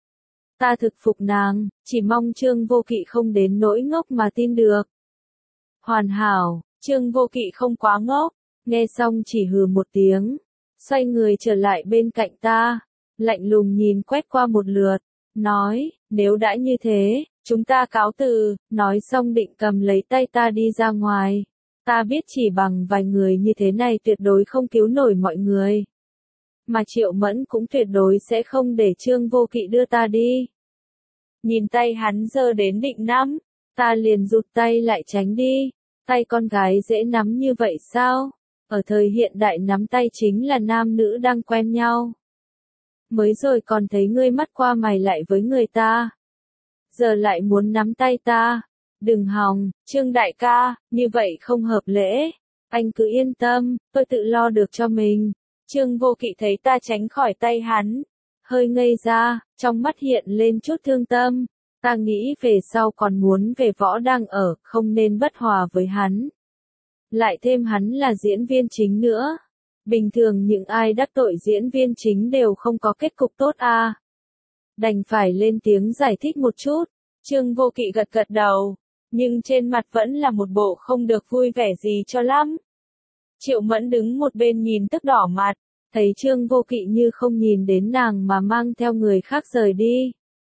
Ta thực phục nàng, chỉ mong Trương Vô Kỵ không đến nỗi ngốc mà tin được. Hoàn hảo, Trương Vô Kỵ không quá ngốc. Nghe xong chỉ hừ một tiếng, xoay người trở lại bên cạnh ta, lạnh lùng nhìn quét qua một lượt, nói, nếu đã như thế, chúng ta cáo từ, nói xong định cầm lấy tay ta đi ra ngoài. Ta biết chỉ bằng vài người như thế này tuyệt đối không cứu nổi mọi người. Mà Triệu Mẫn cũng tuyệt đối sẽ không để Trương Vô Kỵ đưa ta đi. Nhìn tay hắn giơ đến định nắm, ta liền rụt tay lại tránh đi. Tay con gái dễ nắm như vậy sao? Ở thời hiện đại nắm tay chính là nam nữ đang quen nhau. Mới rồi còn thấy ngươi mắt qua mày lại với người ta. Giờ lại muốn nắm tay ta. Đừng hòng, Trương đại ca, như vậy không hợp lễ. Anh cứ yên tâm, tôi tự lo được cho mình. Trương Vô Kỵ thấy ta tránh khỏi tay hắn. Hơi ngây ra, trong mắt hiện lên chút thương tâm. Ta nghĩ về sau còn muốn về Võ Đang ở, không nên bất hòa với hắn. Lại thêm hắn là diễn viên chính nữa. Bình thường những ai đắc tội diễn viên chính đều không có kết cục tốt à. Đành phải lên tiếng giải thích một chút. Trương Vô Kỵ gật gật đầu, nhưng trên mặt vẫn là một bộ không được vui vẻ gì cho lắm. Triệu Mẫn đứng một bên nhìn tức đỏ mặt, thấy Trương Vô Kỵ như không nhìn đến nàng mà mang theo người khác rời đi.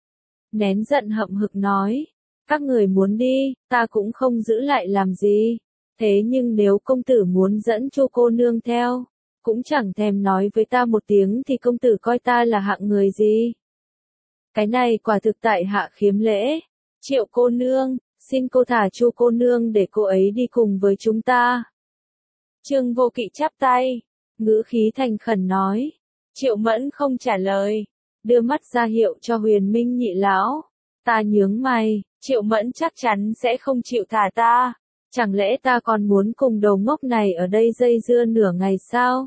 Nén giận hậm hực nói, các người muốn đi, ta cũng không giữ lại làm gì. Thế nhưng nếu công tử muốn dẫn Chu cô nương theo, cũng chẳng thèm nói với ta một tiếng thì công tử coi ta là hạng người gì. Cái này quả thực tại hạ khiếm lễ. Triệu cô nương, xin cô thả Chu cô nương để cô ấy đi cùng với chúng ta. Trương Vô Kỵ chắp tay, ngữ khí thành khẩn nói. Triệu Mẫn không trả lời, đưa mắt ra hiệu cho Huyền Minh nhị lão. Ta nhướng mày, Triệu Mẫn chắc chắn sẽ không chịu thả ta. Chẳng lẽ ta còn muốn cùng đầu ngốc này ở đây dây dưa nửa ngày sao?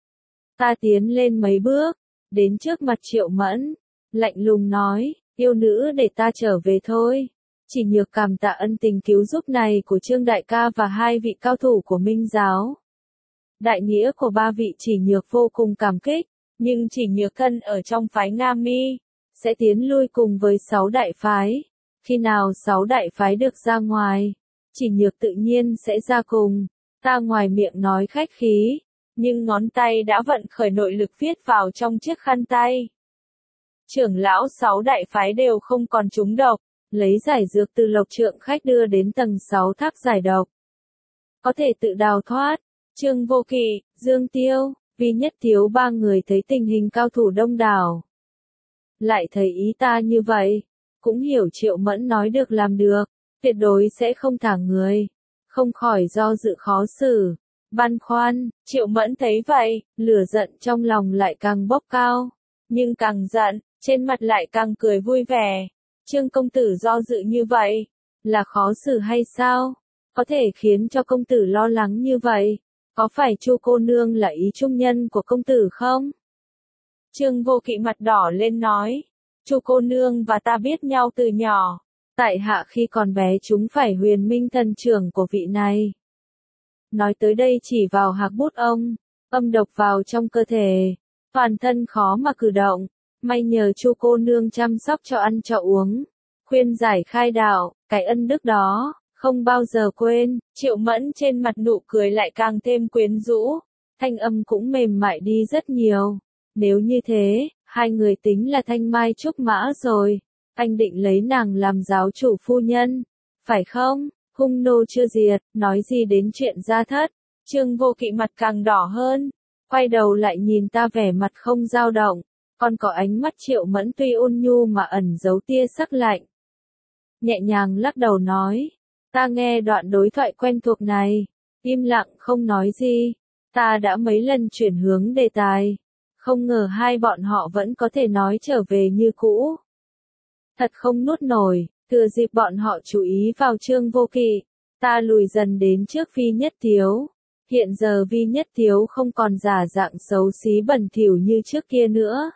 Ta tiến lên mấy bước, đến trước mặt Triệu Mẫn, lạnh lùng nói, yêu nữ để ta trở về thôi. Chỉ nhược cảm tạ ân tình cứu giúp này của Trương đại ca và hai vị cao thủ của Minh giáo. Đại nghĩa của ba vị chỉ nhược vô cùng cảm kích, nhưng chỉ nhược thân ở trong phái Nga Mi, sẽ tiến lui cùng với 6 đại phái. Khi nào 6 đại phái được ra ngoài, chỉ nhược tự nhiên sẽ ra cùng. Ta ngoài miệng nói khách khí, nhưng ngón tay đã vận khởi nội lực viết vào trong chiếc khăn tay. Trưởng lão 6 đại phái đều không còn trúng độc, lấy giải dược từ Lộc Trượng khách đưa đến tầng 6 tháp giải độc. Có thể tự đào thoát. Trương Vô Kỵ, Dương Tiêu, Vi Nhất Thiếu ba người thấy tình hình cao thủ đông đảo. Lại thấy ý ta như vậy, cũng hiểu Triệu Mẫn nói được làm được, tuyệt đối sẽ không thả người. Không khỏi do dự khó xử, băn khoăn, Triệu Mẫn thấy vậy, lửa giận trong lòng lại càng bốc cao. Nhưng càng giận, trên mặt lại càng cười vui vẻ. Trương công tử do dự như vậy, là khó xử hay sao? Có thể khiến cho công tử lo lắng như vậy, có phải Chu cô nương là ý trung nhân của công tử không? Trương Vô Kỵ mặt đỏ lên nói, Chu cô nương và ta biết nhau từ nhỏ, tại hạ khi còn bé chúng phải Huyền Minh thần trưởng của vị này. Nói tới đây chỉ vào hạc bút ông, âm độc vào trong cơ thể, toàn thân khó mà cử động, may nhờ Chu cô nương chăm sóc cho ăn cho uống, khuyên giải khai đạo, cái ân đức đó, không bao giờ quên. Triệu Mẫn trên mặt nụ cười lại càng thêm quyến rũ, thanh âm cũng mềm mại đi rất nhiều. Nếu như thế, hai người tính là thanh mai trúc mã rồi, anh định lấy nàng làm giáo chủ phu nhân, phải không? Hung nô chưa diệt, nói gì đến chuyện gia thất. Trương Vô Kỵ mặt càng đỏ hơn, quay đầu lại nhìn ta vẻ mặt không dao động, còn có ánh mắt Triệu Mẫn tuy ôn nhu mà ẩn giấu tia sắc lạnh. Nhẹ nhàng lắc đầu nói, ta nghe đoạn đối thoại quen thuộc này, im lặng không nói gì. Ta đã mấy lần chuyển hướng đề tài, không ngờ hai bọn họ vẫn có thể nói trở về như cũ. Thật không nuốt nổi, thừa dịp bọn họ chú ý vào Trương Vô Kỵ, ta lùi dần đến trước Vi Nhất Thiếu. Hiện giờ Vi Nhất Thiếu không còn giả dạng xấu xí bẩn thỉu như trước kia nữa.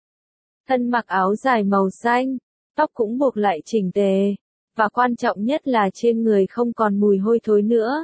Thân mặc áo dài màu xanh, tóc cũng buộc lại chỉnh tề, và quan trọng nhất là trên người không còn mùi hôi thối nữa.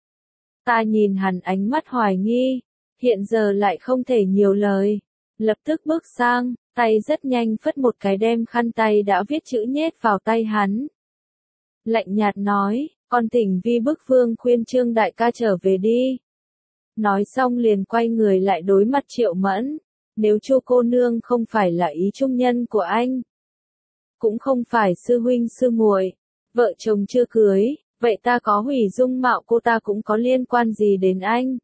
Ta nhìn hắn ánh mắt hoài nghi, hiện giờ lại không thể nhiều lời, lập tức bước sang, tay rất nhanh phất một cái đem khăn tay đã viết chữ nhét vào tay hắn. Lạnh nhạt nói, con thỉnh Vi Bức Vương khuyên Trương đại ca trở về đi. Nói xong liền quay người lại đối mặt Triệu Mẫn, nếu Chu cô nương không phải là ý trung nhân của anh, cũng không phải sư huynh sư muội, vợ chồng chưa cưới, vậy ta có hủy dung mạo cô ta cũng có liên quan gì đến anh?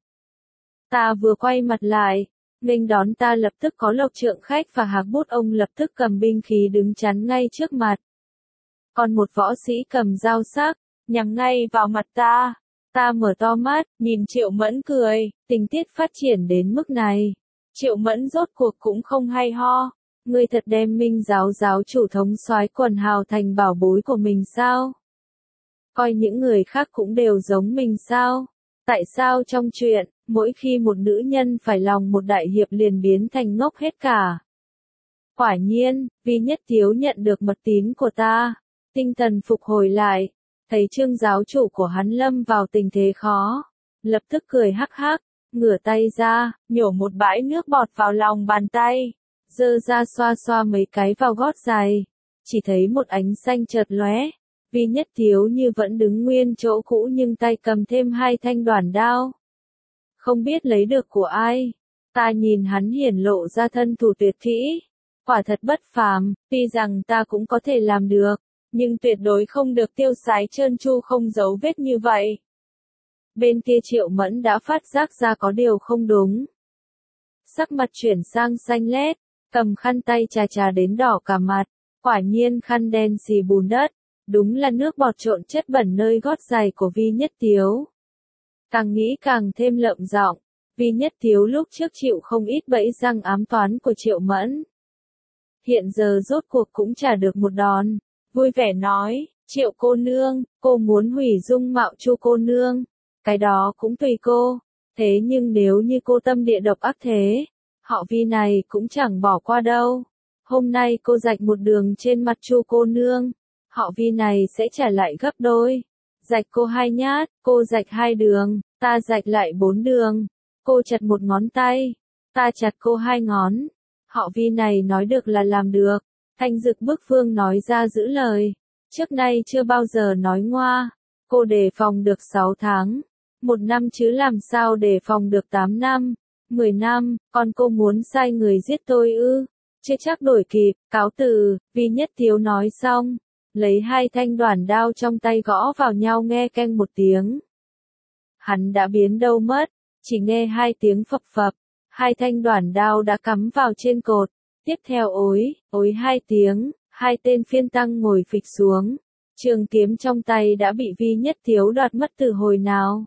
Ta vừa quay mặt lại, nghênh đón ta lập tức có Lộc Trượng khách và hạc bút ông lập tức cầm binh khí đứng chắn ngay trước mặt. Còn một võ sĩ cầm dao sắc, nhắm ngay vào mặt ta. Ta mở to mắt, nhìn Triệu Mẫn cười, tình tiết phát triển đến mức này. Triệu Mẫn rốt cuộc cũng không hay ho. Ngươi thật đem Minh giáo giáo chủ thống soái quần hào thành bảo bối của mình sao? Coi những người khác cũng đều giống mình sao? Tại sao trong chuyện, mỗi khi một nữ nhân phải lòng một đại hiệp liền biến thành ngốc hết cả? Quả nhiên, Vi Nhất Thiếu nhận được mật tín của ta, tinh thần phục hồi lại, thấy Trương giáo chủ của hắn lâm vào tình thế khó, lập tức cười hắc hắc, ngửa tay ra, nhổ một bãi nước bọt vào lòng bàn tay, giơ ra xoa xoa mấy cái vào gót giày, chỉ thấy một ánh xanh chợt lóe. Vi Nhất Thiếu như vẫn đứng nguyên chỗ cũ nhưng tay cầm thêm hai thanh đoản đao. Không biết lấy được của ai, Ta nhìn hắn hiển lộ ra thân thủ tuyệt kỹ, quả thật bất phàm, tuy rằng ta cũng có thể làm được, nhưng tuyệt đối không được tiêu sái trơn tru không dấu vết như vậy. Bên kia Triệu Mẫn đã phát giác ra có điều không đúng. Sắc mặt chuyển sang xanh lét, cầm khăn tay chà đến đỏ cả mặt, quả nhiên khăn đen xì bùn đất, đúng là nước bọt trộn chất bẩn nơi gót giày của Vi Nhất Tiếu. Càng nghĩ càng thêm lợm giọng, Vi Nhất Tiếu lúc trước chịu không ít bẫy răng ám toán của Triệu Mẫn. Hiện giờ rốt cuộc cũng trả được một đòn, vui vẻ nói, Triệu cô nương, cô muốn hủy dung mạo Chu cô nương, cái đó cũng tùy cô, thế nhưng nếu như cô tâm địa độc ác thế, họ Vi này cũng chẳng bỏ qua đâu. Hôm nay cô rạch một đường trên mặt Chu cô nương, họ Vi này sẽ trả lại gấp đôi. Rạch cô 2 nhát, cô rạch 2 đường, ta rạch lại 4 đường. Cô chặt một ngón tay, ta chặt cô 2 ngón. Họ Vi này nói được là làm được. Thanh Dực Bức Phương nói ra giữ lời. Trước nay chưa bao giờ nói ngoa. Cô đề phòng được 6 tháng. 1 năm chứ làm sao đề phòng được 8 năm. 10 năm, còn cô muốn sai người giết tôi ư? Chưa chắc đổi kịp, cáo từ, Vi Nhất Tiếu nói xong. Lấy 2 thanh đoản đao trong tay gõ vào nhau nghe keng một tiếng. Hắn đã biến đâu mất, chỉ nghe 2 tiếng phập phập, 2 thanh đoản đao đã cắm vào trên cột. Tiếp theo ối 2 tiếng, 2 tên phiên tăng ngồi phịch xuống. Trường kiếm trong tay đã bị Vi Nhất Tiếu đoạt mất từ hồi nào.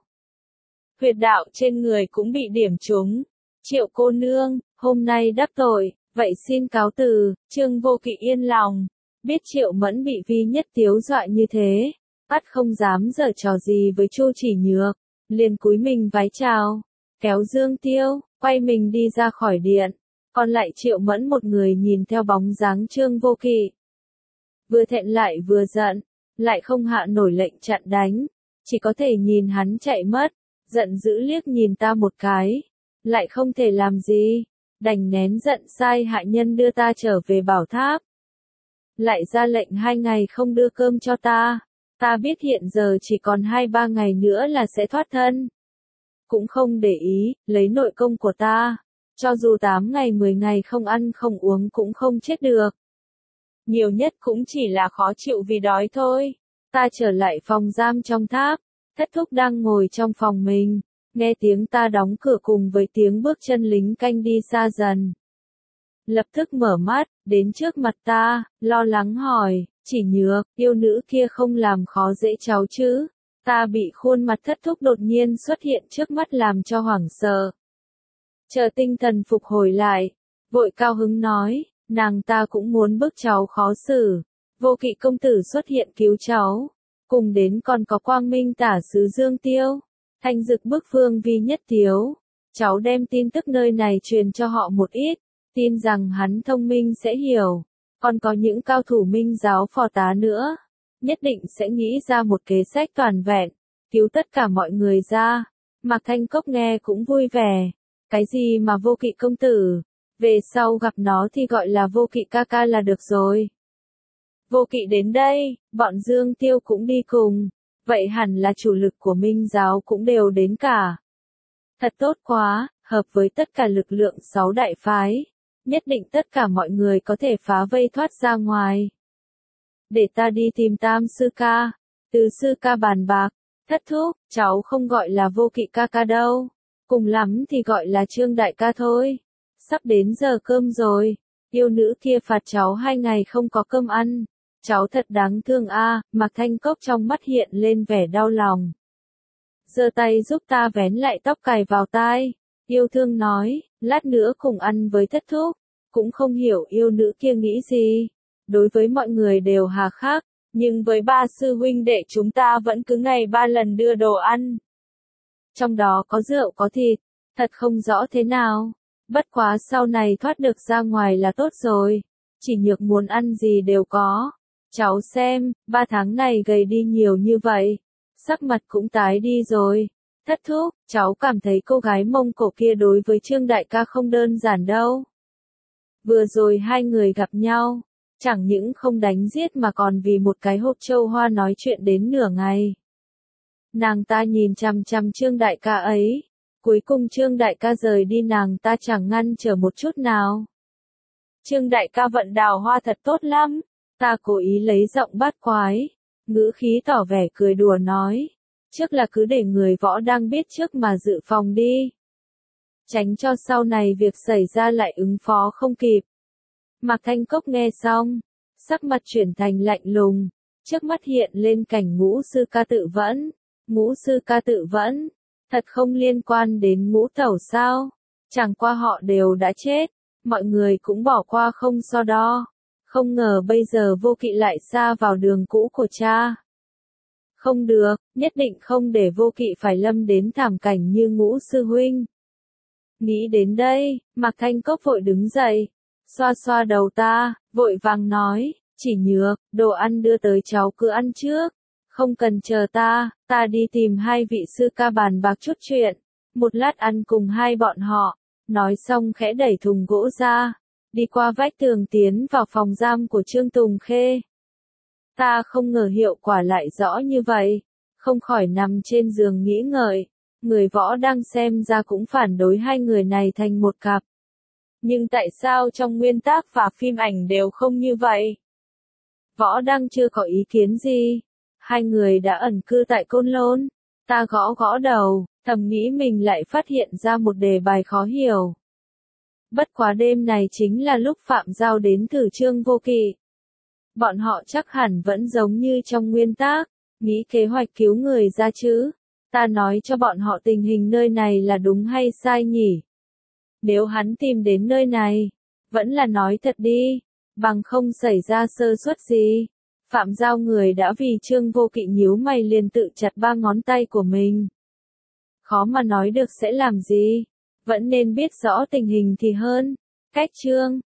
Huyệt đạo trên người cũng bị điểm trúng. Triệu cô nương, hôm nay đắc tội, vậy xin cáo từ. Trương Vô Kỵ yên lòng. Biết Triệu Mẫn bị Vi Nhất Tiếu dọa như thế, ắt không dám giở trò gì với Chu Chỉ Nhược, liền cúi mình vái chào, kéo Dương Tiêu, quay mình đi ra khỏi điện, còn lại Triệu Mẫn một người nhìn theo bóng dáng Trương Vô Kỵ. Vừa thẹn lại vừa giận, lại không hạ nổi lệnh chặn đánh, chỉ có thể nhìn hắn chạy mất, giận dữ liếc nhìn ta một cái, lại không thể làm gì, đành nén giận sai hạ nhân đưa ta trở về Bảo Tháp. Lại ra lệnh 2 ngày không đưa cơm cho ta. Ta biết hiện giờ chỉ còn 2-3 ngày nữa là sẽ thoát thân. Cũng không để ý, lấy nội công của ta. Cho dù 8 ngày 10 ngày không ăn không uống cũng không chết được. Nhiều nhất cũng chỉ là khó chịu vì đói thôi. Ta trở lại phòng giam trong tháp. Thất thúc đang ngồi trong phòng mình. Nghe tiếng ta đóng cửa cùng với tiếng bước chân lính canh đi xa dần. Lập tức mở mắt, đến trước mặt ta, lo lắng hỏi, Chỉ Nhược, yêu nữ kia không làm khó dễ cháu chứ? Ta bị khuôn mặt thất thúc đột nhiên xuất hiện trước mắt làm cho hoảng sợ. Chờ tinh thần phục hồi lại, vội cao hứng nói, nàng ta cũng muốn bức cháu khó xử. Vô Kỵ công tử xuất hiện cứu cháu. Cùng đến còn có Quang Minh tả sứ Dương Tiêu, Thanh Dực Bức Phương Vi Nhất Tiếu. Cháu đem tin tức nơi này truyền cho họ một ít. Tin rằng hắn thông minh sẽ hiểu, còn có những cao thủ minh giáo phò tá nữa, nhất định sẽ nghĩ ra một kế sách toàn vẹn, cứu tất cả mọi người ra. Mạc Thanh Cốc nghe cũng vui vẻ, cái gì mà Vô Kỵ công tử, về sau gặp nó thì gọi là Vô Kỵ ca ca là được rồi. Vô Kỵ đến đây, bọn Dương Tiêu cũng đi cùng, vậy hẳn là chủ lực của minh giáo cũng đều đến cả. Thật tốt quá, hợp với tất cả lực lượng 6 đại phái. Nhất định tất cả mọi người có thể phá vây thoát ra ngoài. Để ta đi tìm Tam sư ca, Tứ sư ca bàn bạc. Thất thúc, cháu không gọi là Vô Kỵ ca ca đâu, cùng lắm thì gọi là Trương đại ca thôi. Sắp đến giờ cơm rồi, yêu nữ kia phạt cháu 2 ngày không có cơm ăn, cháu thật đáng thương a. Mạc Thanh Cốc trong mắt hiện lên vẻ đau lòng. Giơ tay giúp ta vén lại tóc cài vào tai, yêu thương nói, lát nữa cùng ăn với thất thúc. Cũng không hiểu yêu nữ kia nghĩ gì. Đối với mọi người đều hà khắc, nhưng với 3 sư huynh đệ chúng ta vẫn cứ ngày 3 lần đưa đồ ăn. Trong đó có rượu có thịt, thật không rõ thế nào. Bất quá sau này thoát được ra ngoài là tốt rồi. Chỉ Nhược muốn ăn gì đều có. Cháu xem, 3 tháng này gầy đi nhiều như vậy. Sắc mặt cũng tái đi rồi. Thất thúc, cháu cảm thấy cô gái Mông Cổ kia đối với Trương đại ca không đơn giản đâu. Vừa rồi 2 người gặp nhau, chẳng những không đánh giết mà còn vì một cái hộp châu hoa nói chuyện đến nửa ngày. Nàng ta nhìn chằm chằm Trương đại ca ấy, Cuối cùng Trương đại ca rời đi nàng ta chẳng ngăn trở một chút nào. Trương đại ca vận đào hoa thật tốt lắm, ta cố ý lấy giọng bát quái, ngữ khí tỏ vẻ cười đùa nói. Trước là cứ để người võ đang biết trước mà dự phòng đi. Tránh cho sau này việc xảy ra lại ứng phó không kịp. Mạc Thanh Cốc nghe xong, sắc mặt chuyển thành lạnh lùng, trước mắt hiện lên cảnh Ngũ sư ca tự vẫn. Ngũ sư ca tự vẫn, thật không liên quan đến Ngũ tẩu sao? Chẳng qua họ đều đã chết, mọi người cũng bỏ qua không so đo. Không ngờ bây giờ Vô Kỵ lại sa vào đường cũ của cha. Không được, nhất định không để Vô Kỵ phải lâm đến thảm cảnh như Ngũ sư huynh. Nghĩ đến đây, Mạc Thanh Cốc vội đứng dậy, xoa xoa đầu ta, vội vàng nói, chỉ Nhược, đồ ăn đưa tới cháu cứ ăn trước, không cần chờ ta đi tìm hai vị sư ca bàn bạc chút chuyện, một lát ăn cùng hai bọn họ. Nói xong khẽ đẩy thùng gỗ ra, đi qua vách tường tiến vào phòng giam của Trương Tùng Khê. Ta không ngờ hiệu quả lại rõ như vậy, không khỏi nằm trên giường nghĩ ngợi, người võ đang xem ra cũng phản đối hai người này thành một cặp. Nhưng tại sao trong nguyên tác và phim ảnh đều không như vậy? Võ đang chưa có ý kiến gì, hai người đã ẩn cư tại Côn Lôn, ta gõ gõ đầu, thầm nghĩ mình lại phát hiện ra một đề bài khó hiểu. Bất quá đêm này chính là lúc Phạm Giao đến thử Trương Vô Kỵ. Bọn họ chắc hẳn vẫn giống như trong nguyên tác, nghĩ kế hoạch cứu người ra chứ. Ta nói cho bọn họ tình hình nơi này là đúng hay sai nhỉ? Nếu hắn tìm đến nơi này, vẫn là nói thật đi, bằng không xảy ra sơ suất gì. Phạm Giao người đã vì Trương Vô Kỵ nhíu mày liền tự chặt ba ngón tay của mình. Khó mà nói được sẽ làm gì, vẫn nên biết rõ tình hình thì hơn. Cách Trương